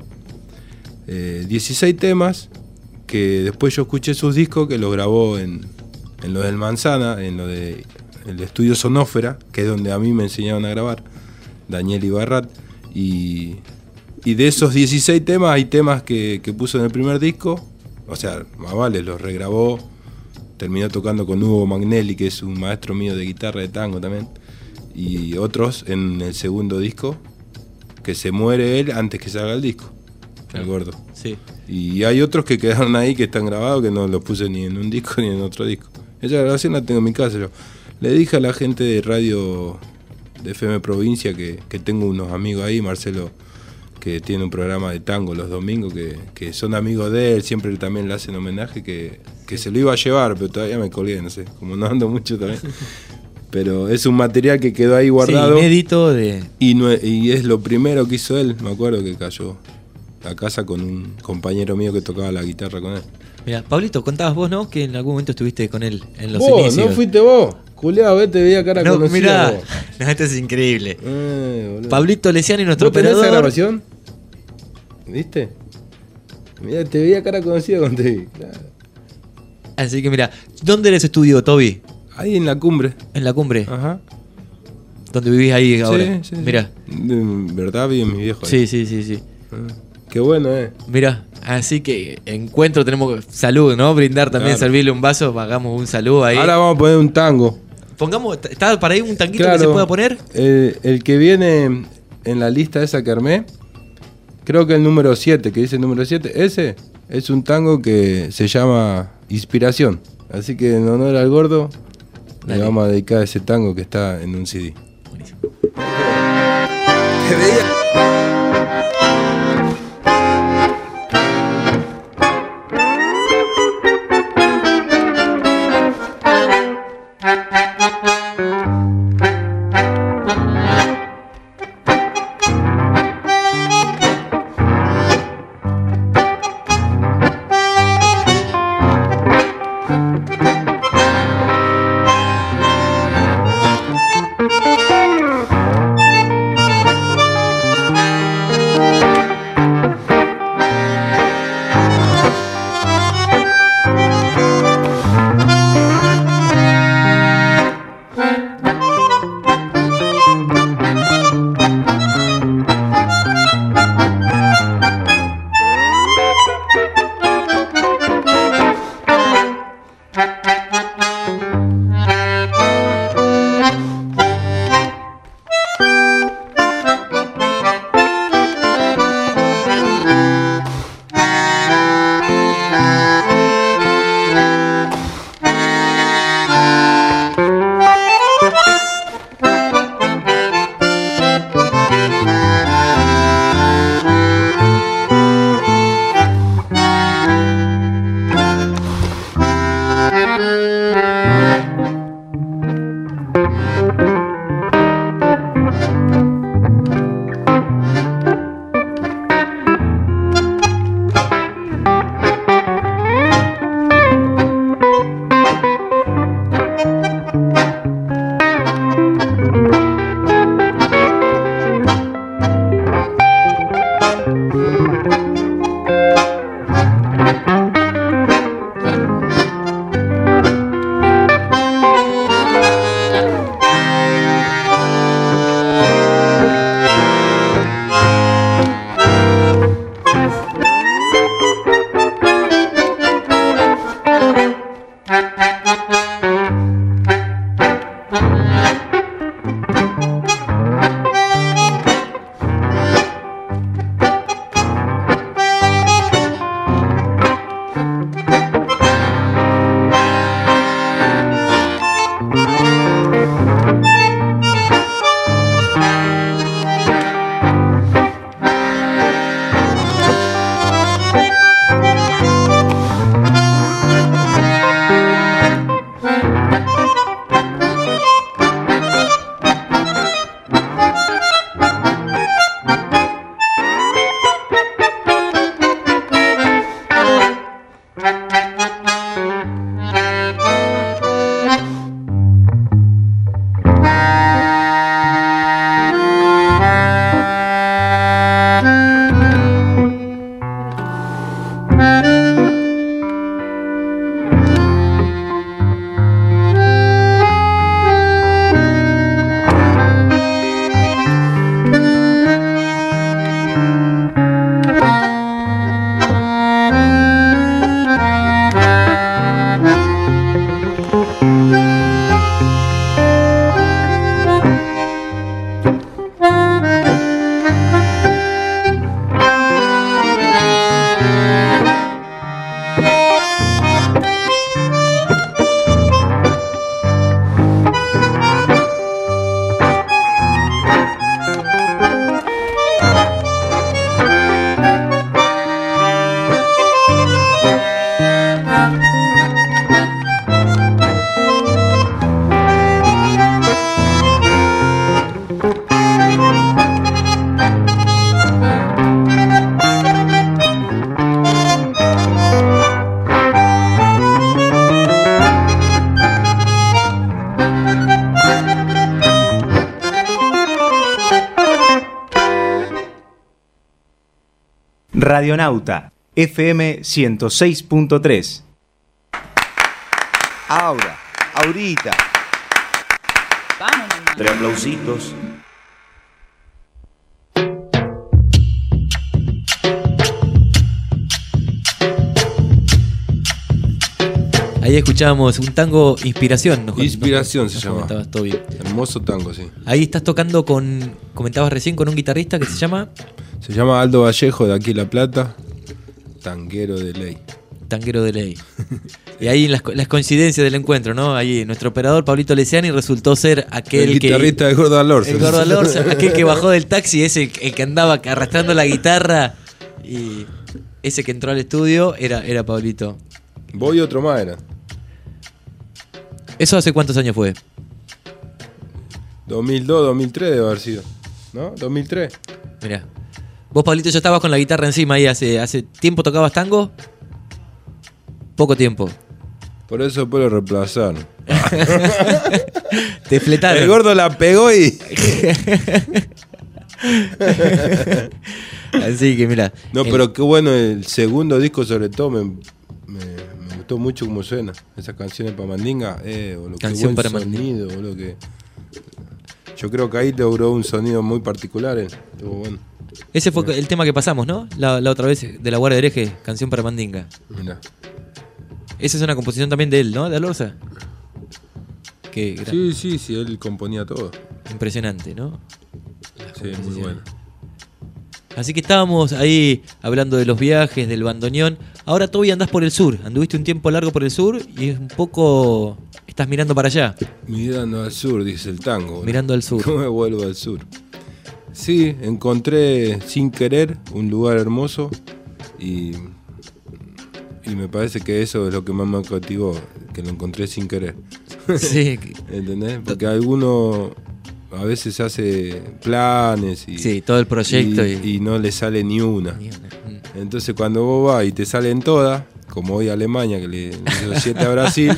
16 temas, que después yo escuché sus discos, que los grabó en lo del Manzana, en lo de el estudio Sonófera, que es donde a mí me enseñaron a grabar, Daniel Ibarrat. Y de esos 16 temas, hay temas que puso en el primer disco, o sea, más vale, los regrabó. Terminó tocando con Hugo Magnelli, que es un maestro mío de guitarra de tango también. Y otros en el segundo disco, que se muere él antes que salga el disco, el Gordo. Sí. Y hay otros que quedaron ahí, que están grabados, que no los puse ni en un disco ni en otro disco. Esa grabación la tengo en mi casa. Yo le dije a la gente de radio de FM Provincia que tengo unos amigos ahí, Marcelo, que tiene un programa de tango los domingos, que son amigos de él, siempre también le hacen homenaje, que se lo iba a llevar, pero todavía me colgué, no sé, como no ando mucho también. Pero es un material que quedó ahí guardado. Sí, inédito y es lo primero que hizo él, me acuerdo que cayó a casa con un compañero mío que tocaba la guitarra con él. Mira, Pablito, contabas vos, ¿no? Que en algún momento estuviste con él en los inicios. ¿No fuiste vos? Julián, te veía cara conocida. Mirá, no, esto es increíble. Pablito Lesiani, nuestro operador. ¿Tenés esa grabación? ¿Viste? Mirá, te veía cara conocida cuando te vi. Claro. Así que mira, ¿dónde eres estudio, Toby? Ahí en la cumbre. ¿En la cumbre? Ajá. ¿Dónde vivís ahí ahora? Sí. Mira. En verdad vive mi viejo. Sí. Qué bueno, Mira, así que encuentro, tenemos salud, ¿no? Brindar también, claro. Servirle un vaso, hagamos un saludo ahí. Ahora vamos a poner un tango. Pongamos, ¿está para ahí un tanguito, claro, que se pueda poner? El que viene en la lista esa que armé, creo que el número 7, que dice el número 7, ese es un tango que se llama Inspiración. Así que en honor al Gordo, le vamos a dedicar ese tango que está en un CD. Buenísimo. Radionauta, FM 106.3. Ahora, ahorita. Vámonos. 3 aplausitos. Ahí escuchábamos un tango Inspiración. Inspiración se llama. Comentabas, todo bien. Hermoso tango, sí. Ahí estás tocando comentabas recién, con un guitarrista que se llama... Se llama Aldo Vallejo, de aquí La Plata. Tanguero de ley. Tanguero de ley. Y ahí las coincidencias del encuentro, ¿no? Ahí nuestro operador Pablito Lesiani resultó ser aquel el guitarrista de Gordo Alorza. El Gordo Alorza, aquel que bajó del taxi, ese el que andaba arrastrando la guitarra, y ese que entró al estudio era Pablito. Voy y otro más era. ¿Eso hace cuántos años fue? 2002, 2003 debe haber sido, ¿no? 2003. Mirá. Vos, Pablito, ya estabas con la guitarra encima ahí hace tiempo. ¿Tocabas tango? Poco tiempo. Por eso después lo reemplazaron. Te fletaron. El gordo la pegó y... Así que mira. No, pero qué bueno, el segundo disco sobre todo me gustó mucho cómo suena. Esas canciones para Mandinga, o lo Canción que para sonido, o lo que... Yo creo que ahí logró un sonido muy particular. Estuvo bueno. Ese fue el tema que pasamos, ¿no? La otra vez, de La Guardia de Hereje, Canción para Mandinga. Mirá. Esa es una composición también de él, ¿no? De Alorza. Sí, él componía todo. Impresionante, ¿no? Sí, muy bueno. Así que estábamos ahí hablando de los viajes, del bandoneón. Ahora todavía andás por el sur. Anduviste un tiempo largo por el sur y un poco estás mirando para allá. Mirando al sur, dice el tango. Mirando al sur. ¿Cómo me vuelvo al sur? Sí, encontré sin querer un lugar hermoso y me parece que eso es lo que más me cautivó, que lo encontré sin querer. Sí. ¿Entendés? Porque alguno a veces hace planes y, sí, todo el proyecto y no le sale ni una. Entonces cuando vos vas y te salen todas, como hoy Alemania que le hizo 7 a Brasil,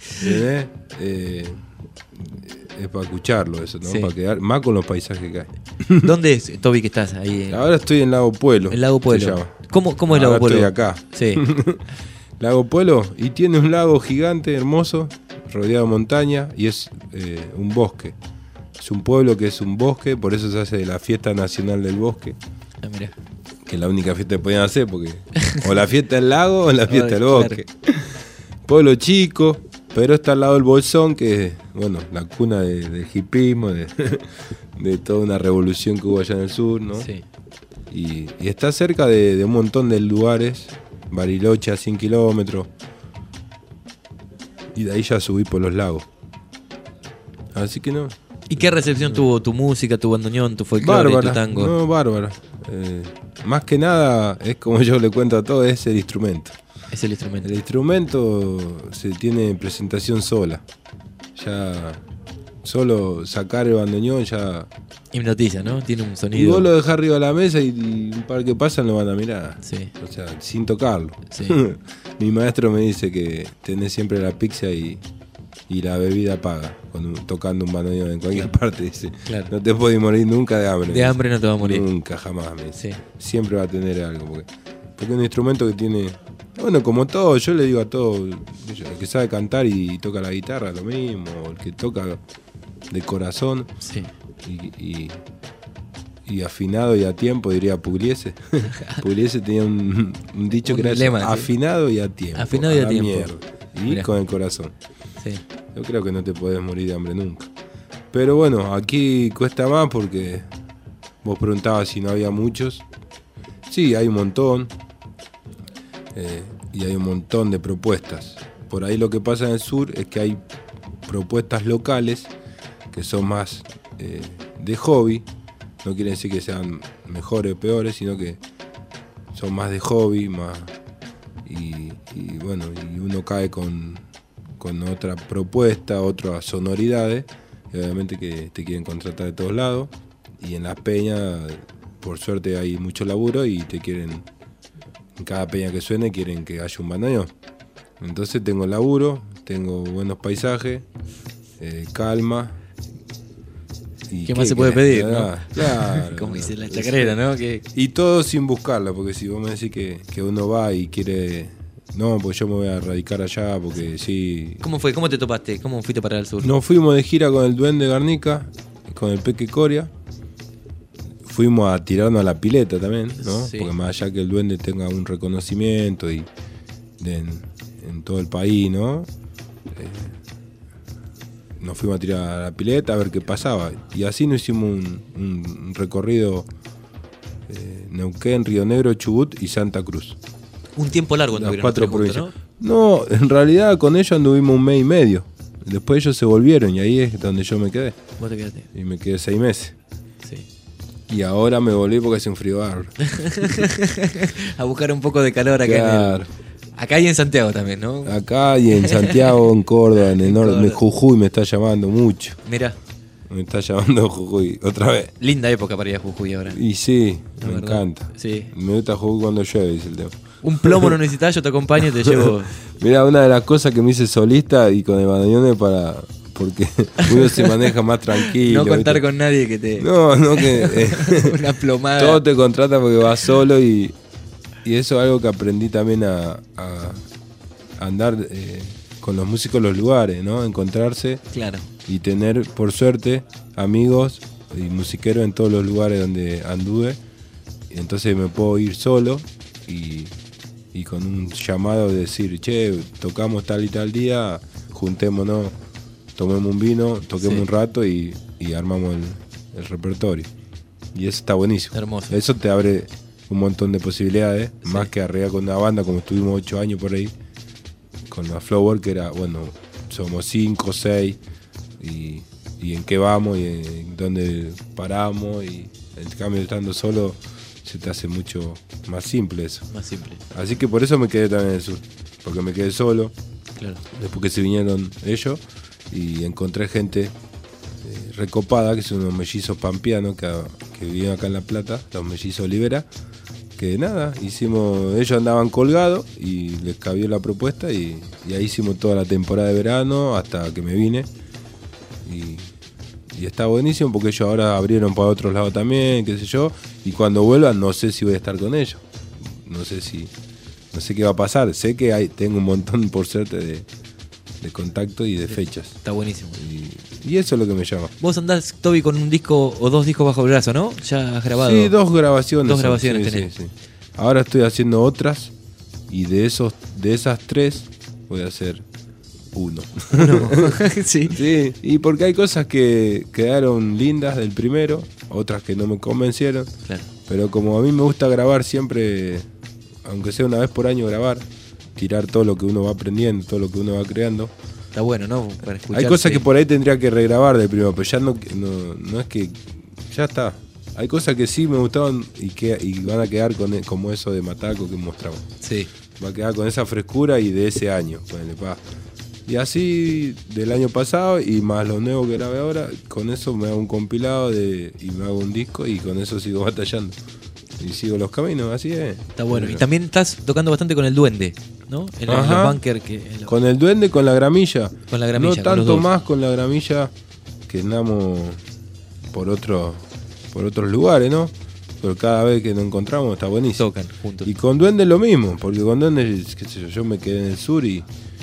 es para escucharlo eso, ¿no? Sí. Para quedar más con los paisajes que hay. ¿Dónde es, Toby, que estás ahí? Ahora estoy en Lago Pueblo. En Lago Pueblo. Se llama. ¿Cómo es Lago Pueblo? Estoy acá. Sí. Lago Pueblo, y tiene un lago gigante, hermoso, rodeado de montaña, y es un bosque. Es un pueblo que es un bosque, por eso se hace la fiesta nacional del bosque. Ah, mirá. Que es la única fiesta que podían hacer, porque o la fiesta del lago o la fiesta del bosque. Claro. Pueblo chico, pero está al lado del Bolsón, que es, bueno, la cuna del hipismo, de toda una revolución que hubo allá en el sur, ¿no? Sí. Y está cerca de un montón de lugares, Bariloche a 100 kilómetros, y de ahí ya subí por los lagos. Así que no. ¿Y qué recepción tuvo tu música, tu bandoneón, tu folclore, tu tango? No, bárbara. Más que nada, es como yo le cuento a todos, es el instrumento. Es el instrumento. El instrumento se tiene presentación sola. Ya solo sacar el bandoneón ya hipnotiza, ¿no? Tiene un sonido. Y vos lo dejás arriba de la mesa y un par que pasan lo van a mirar. Sí. O sea, sin tocarlo. Sí. Mi maestro me dice que tenés siempre la pizza y la bebida paga tocando un bandoneón en cualquier parte. Dice, claro. No te podés morir nunca de hambre. De hambre no te va a morir. Nunca, jamás, me dice. Sí. Siempre va a tener algo. Porque es un instrumento que tiene... Bueno, como todo, yo le digo a todo, el que sabe cantar y toca la guitarra, lo mismo, el que toca de corazón, sí. y afinado y a tiempo, diría Pugliese. Pugliese tenía un dicho que era lema, eso, afinado y a tiempo. Afinado y a tiempo. Mierda. Y mirá, con el corazón. Sí. Yo creo que no te podés morir de hambre nunca. Pero bueno, aquí cuesta más porque vos preguntabas si no había muchos. Sí, hay un montón. Y hay un montón de propuestas. Por ahí lo que pasa en el sur es que hay propuestas locales que son más de hobby. No quiere decir que sean mejores o peores, sino que son más de hobby, más y bueno, y uno cae con otra propuesta, otras sonoridades, y obviamente que te quieren contratar de todos lados. Y en las peñas, por suerte, hay mucho laburo y te quieren... En cada peña que suene quieren que haya un bandoneón. Entonces tengo laburo, tengo buenos paisajes, calma ¿Qué más se puede pedir, no? Claro. Como dice la chacarera, ¿no? Y todo sin buscarla, porque si vos me decís que uno va y quiere... No, pues yo me voy a radicar allá, porque sí... ¿Cómo fue? ¿Cómo te topaste? ¿Cómo fuiste para el sur? Nos fuimos de gira con el Duende Garnica, con el Peque Coria. Fuimos a tirarnos a la pileta también, ¿no? Sí. Porque más allá que el Duende tenga un reconocimiento y en todo el país, ¿no? Nos fuimos a tirar a la pileta a ver qué pasaba. Y así nos hicimos un recorrido Neuquén, Río Negro, Chubut y Santa Cruz. Un tiempo largo Las anduvieron 4 juntos, provincias. No, en realidad con ellos anduvimos 1 mes y medio. Después ellos se volvieron y ahí es donde yo me quedé. ¿Vos te quedaste? Y me quedé 6 meses. Sí. Y ahora me volví porque hace un frío bárbaro. A buscar un poco de calor acá. Claro. Acá y en Santiago también, ¿no? Acá y en Santiago, en Córdoba, en el norte. Jujuy me está llamando mucho. Mirá. Me está llamando Jujuy otra vez. Linda época para ir a Jujuy ahora. Y sí, La me verdad. encanta. Sí. Me gusta Jujuy cuando llueve, dice el tema. Un plomo no necesitas, yo te acompaño y te llevo. Mirá, una de las cosas que me hice solista y con el bandoneón es porque uno se maneja más tranquilo. No contar ¿viste? con nadie que te... No, que... Una plomada. Todo te contrata porque vas solo y eso es algo que aprendí también a andar con los músicos en los lugares, ¿no? Encontrarse. Claro. Y tener, por suerte, amigos y musiqueros en todos los lugares donde anduve. Y entonces me puedo ir solo y con un llamado de decir, che, tocamos tal y tal día, juntémonos, tomemos un vino, toquemos un rato y armamos el repertorio. Y eso está buenísimo. Hermoso. Eso te abre un montón de posibilidades, más que arreglar con una banda como estuvimos 8 años por ahí, con la Flower, que era, bueno, somos 5, 6, y en qué vamos y en dónde paramos, y en cambio estando solo se te hace mucho más simple eso. Más simple. Así que por eso me quedé también en el sur, porque me quedé solo. Claro. Después que se vinieron ellos y encontré gente recopada, que son unos mellizos pampeanos que vivían acá en La Plata, los mellizos Olivera, que nada, ellos andaban colgados y les cabió la propuesta y ahí hicimos toda la temporada de verano hasta que me vine. Y está buenísimo porque ellos ahora abrieron para otros lados también, qué sé yo, y cuando vuelvan no sé si voy a estar con ellos. No sé qué va a pasar. Sé que tengo un montón, por suerte, de contacto y de fechas. Está buenísimo. Y eso es lo que me llama. Vos andás, Toby, con un disco o 2 discos bajo el brazo, ¿no? Ya has grabado. Sí, 2 grabaciones. 2 grabaciones tenés. Sí. Ahora estoy haciendo otras y de esas 3 voy a hacer 1. Sí. Sí, y porque hay cosas que quedaron lindas del primero, otras que no me convencieron. Claro. Pero como a mí me gusta grabar siempre, aunque sea una vez por año grabar, tirar todo lo que uno va aprendiendo, todo lo que uno va creando. Está bueno, ¿no? Para escuchar. Hay cosas que por ahí tendría que regrabar del primero, pero ya no es que... Ya está. Hay cosas que sí me gustaban y van a quedar como eso de Mataco que mostramos. Sí. Va a quedar con esa frescura y de ese año. Ponele, pa. Y así del año pasado y más lo nuevo que grabé ahora, con eso me hago un compilado y me hago un disco y con eso sigo batallando. Y sigo los caminos, así es. Está bueno. Y también estás tocando bastante con el Duende, ¿no? En los bunkers. Con el Duende, con la Gramilla. Con la Gramilla. No tanto más con la Gramilla, que andamos por otros lugares, ¿no? Pero cada vez que nos encontramos está buenísimo. Tocan juntos. Y con Duende lo mismo, porque con Duende, qué sé yo me quedé en el sur y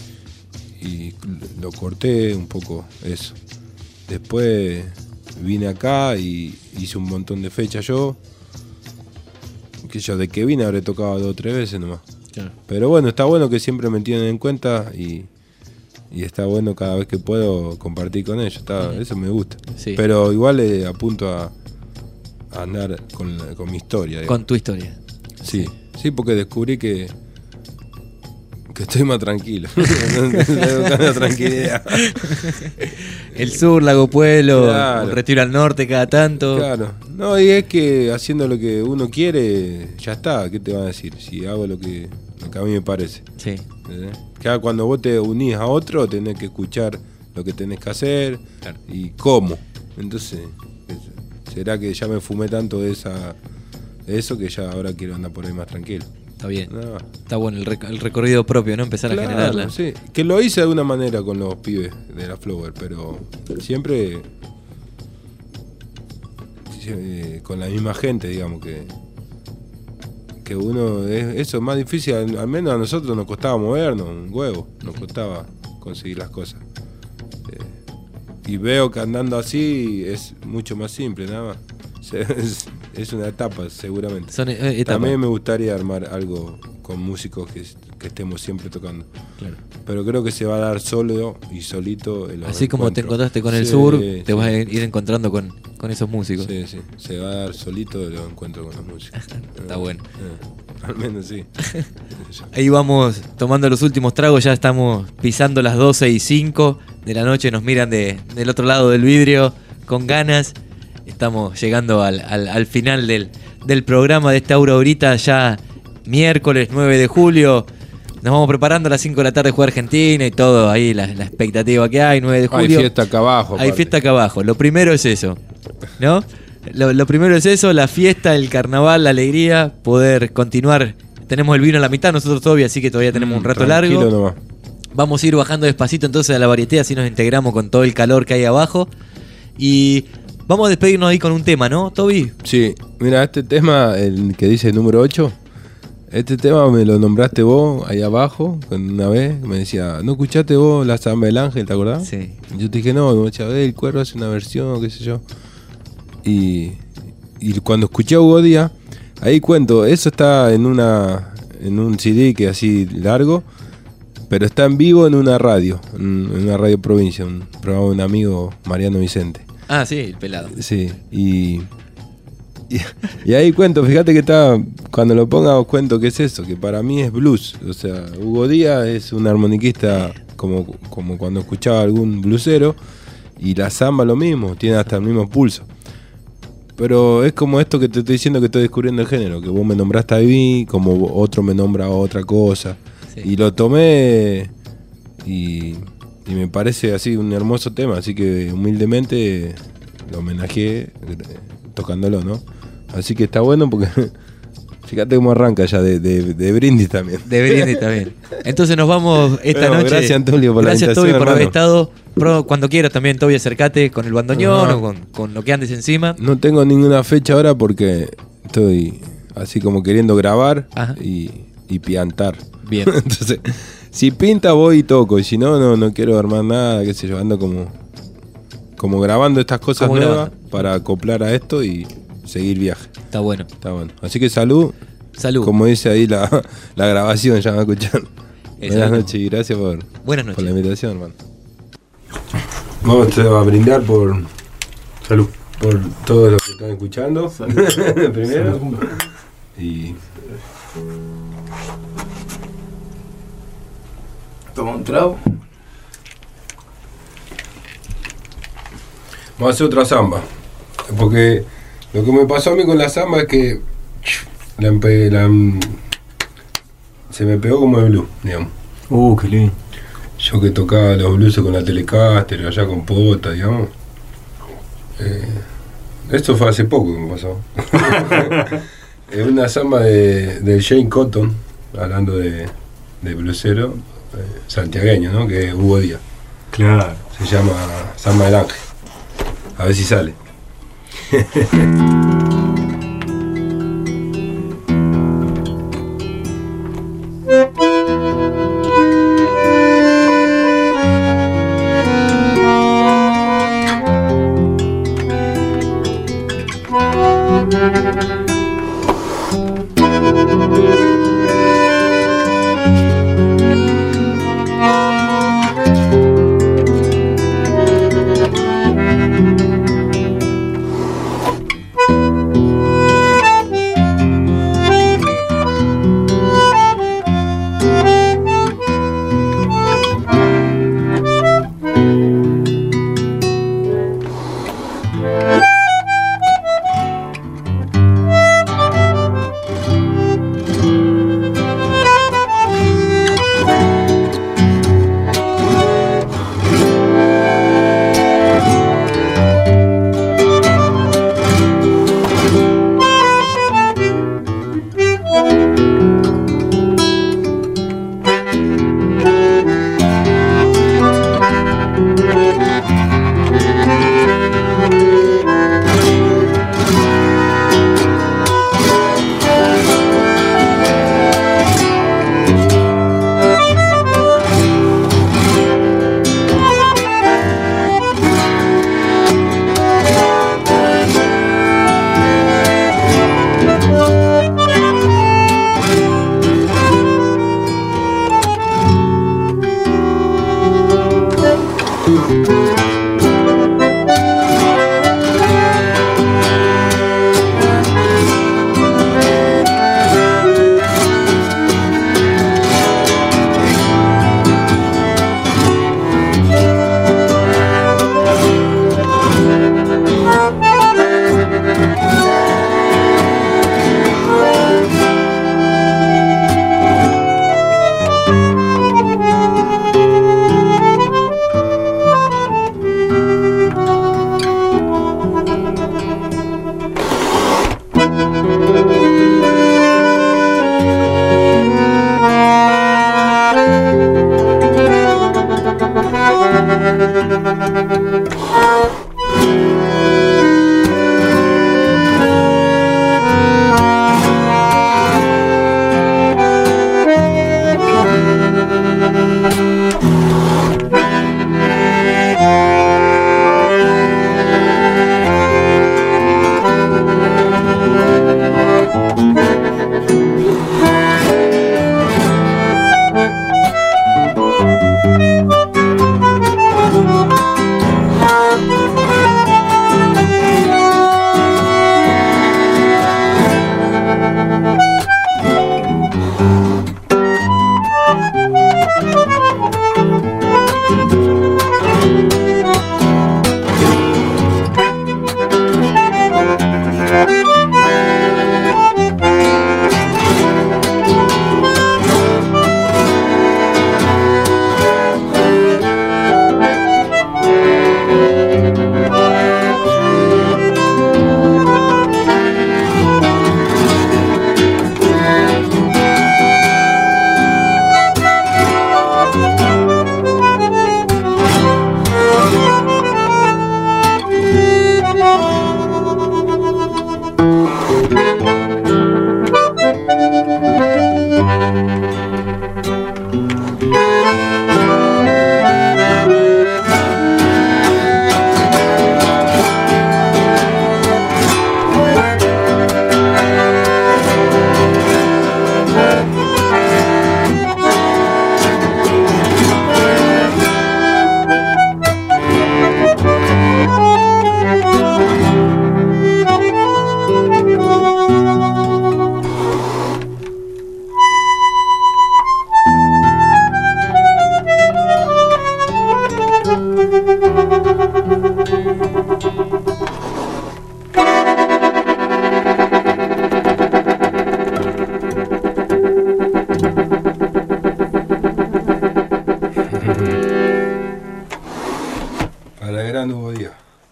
lo corté un poco eso. Después vine acá y hice un montón de fechas yo. Que yo de que vine habré tocado 2 o 3 veces nomás. Claro. Pero bueno, está bueno que siempre me tienen en cuenta y está bueno cada vez que puedo compartir con ellos. Eso me gusta. Sí. Pero igual apunto a andar con mi historia. Digamos. Con tu historia. Sí, porque descubrí que estoy más tranquilo. Tranquilidad. El sur, Lago Pueblo, claro. Un retiro al norte cada tanto. Claro. No, y es que haciendo lo que uno quiere, ya está. ¿Qué te van a decir? Si hago lo que a mí me parece. Sí. Que cuando vos te unís a otro, tenés que escuchar lo que tenés que hacer. Claro. Y cómo. Entonces, ¿será que ya me fumé tanto de eso que ya ahora quiero andar por ahí más tranquilo? Está bien. No. Está bueno el recorrido propio, ¿no? Empezar a generarla. Sí, que lo hice de una manera con los pibes de la Flower, pero siempre con la misma gente, digamos, que uno, eso es más difícil, al menos a nosotros nos costaba movernos, un huevo, nos costaba conseguir las cosas. Y veo que andando así es mucho más simple, nada más. Es una etapa, seguramente. Son etapas. También me gustaría armar algo con músicos que estemos siempre tocando. Claro. Pero creo que se va a dar solo y solito. Así como te encontraste con el sur, te vas a ir encontrando con esos músicos. Sí, sí. Se va a dar solito el encuentro con los músicos. Está bueno. Al menos sí. Ahí vamos tomando los últimos tragos, ya estamos pisando las 12:05 de la noche, nos miran del otro lado del vidrio con ganas. Estamos llegando al final del programa de esta Aura Ahorita, ya miércoles 9 de julio. Nos vamos preparando a las 5 de la tarde a jugar Argentina y todo, ahí la expectativa que hay, 9 de julio. Hay fiesta acá abajo. Hay fiesta acá abajo, lo primero es eso, ¿no? Lo primero es eso, la fiesta, el carnaval, la alegría, poder continuar. Tenemos el vino a la mitad nosotros todavía, así que todavía tenemos un rato largo. Nomás. Vamos a ir bajando despacito entonces a la varieté, así nos integramos con todo el calor que hay abajo. Y vamos a despedirnos ahí con un tema, ¿no, Toby? Sí, mira, este tema, el que dice número 8, este tema me lo nombraste vos ahí abajo, una vez, me decía, ¿no escuchaste vos la Samba del Ángel, te acordás? Sí. Yo te dije, no, me decía, el Cuervo hace una versión, qué sé yo. Y cuando escuché a Hugo Díaz, ahí cuento, eso está en un CD que es así largo, pero está en vivo en una radio provincia, un programa de un amigo, Mariano Vicente. Ah, sí, el pelado. Sí, y ahí cuento, fíjate que está, cuando lo ponga os cuento que es eso, que para mí es blues. O sea, Hugo Díaz es un armoniquista como cuando escuchaba algún bluesero, y la samba lo mismo, tiene hasta el mismo pulso. Pero es como esto que te estoy diciendo, que estoy descubriendo el género, que vos me nombraste a mí, como otro me nombra a otra cosa. Sí. Y lo tomé y me parece así un hermoso tema, así que humildemente lo homenajeé tocándolo, ¿no? Así que está bueno porque fíjate cómo arranca ya de brindis también. De brindis también. Entonces nos vamos esta noche. Gracias, Tulio, por la invitación, Toby, por haber hermano. estado. Cuando quieras también, Toby, acercate con el bandoneón o con lo que andes encima. No tengo ninguna fecha ahora porque estoy así como queriendo grabar y piantar. Bien. Entonces, si pinta voy y toco, y si no quiero armar nada, qué sé yo, ando como grabando estas cosas nuevas para acoplar a esto y seguir viaje. Está bueno. Así que salud. Como dice ahí la grabación, ya me escuchan. Buenas noches y gracias por la invitación, hermano. Vamos a brindar por salud, por todos los que están escuchando. Primero. Y toma un trago. Vamos a hacer otra samba. Porque lo que me pasó a mí con la samba es que se me pegó como el blues, digamos. Qué lindo. Yo que tocaba los blues con la Telecaster, allá con Pota, digamos. Esto fue hace poco que me pasó. Es una samba de Jane Cotton, hablando de bluesero santiagueño, ¿no? Que es Hugo Díaz. Claro. Se llama Samba del Ángel. A ver si sale.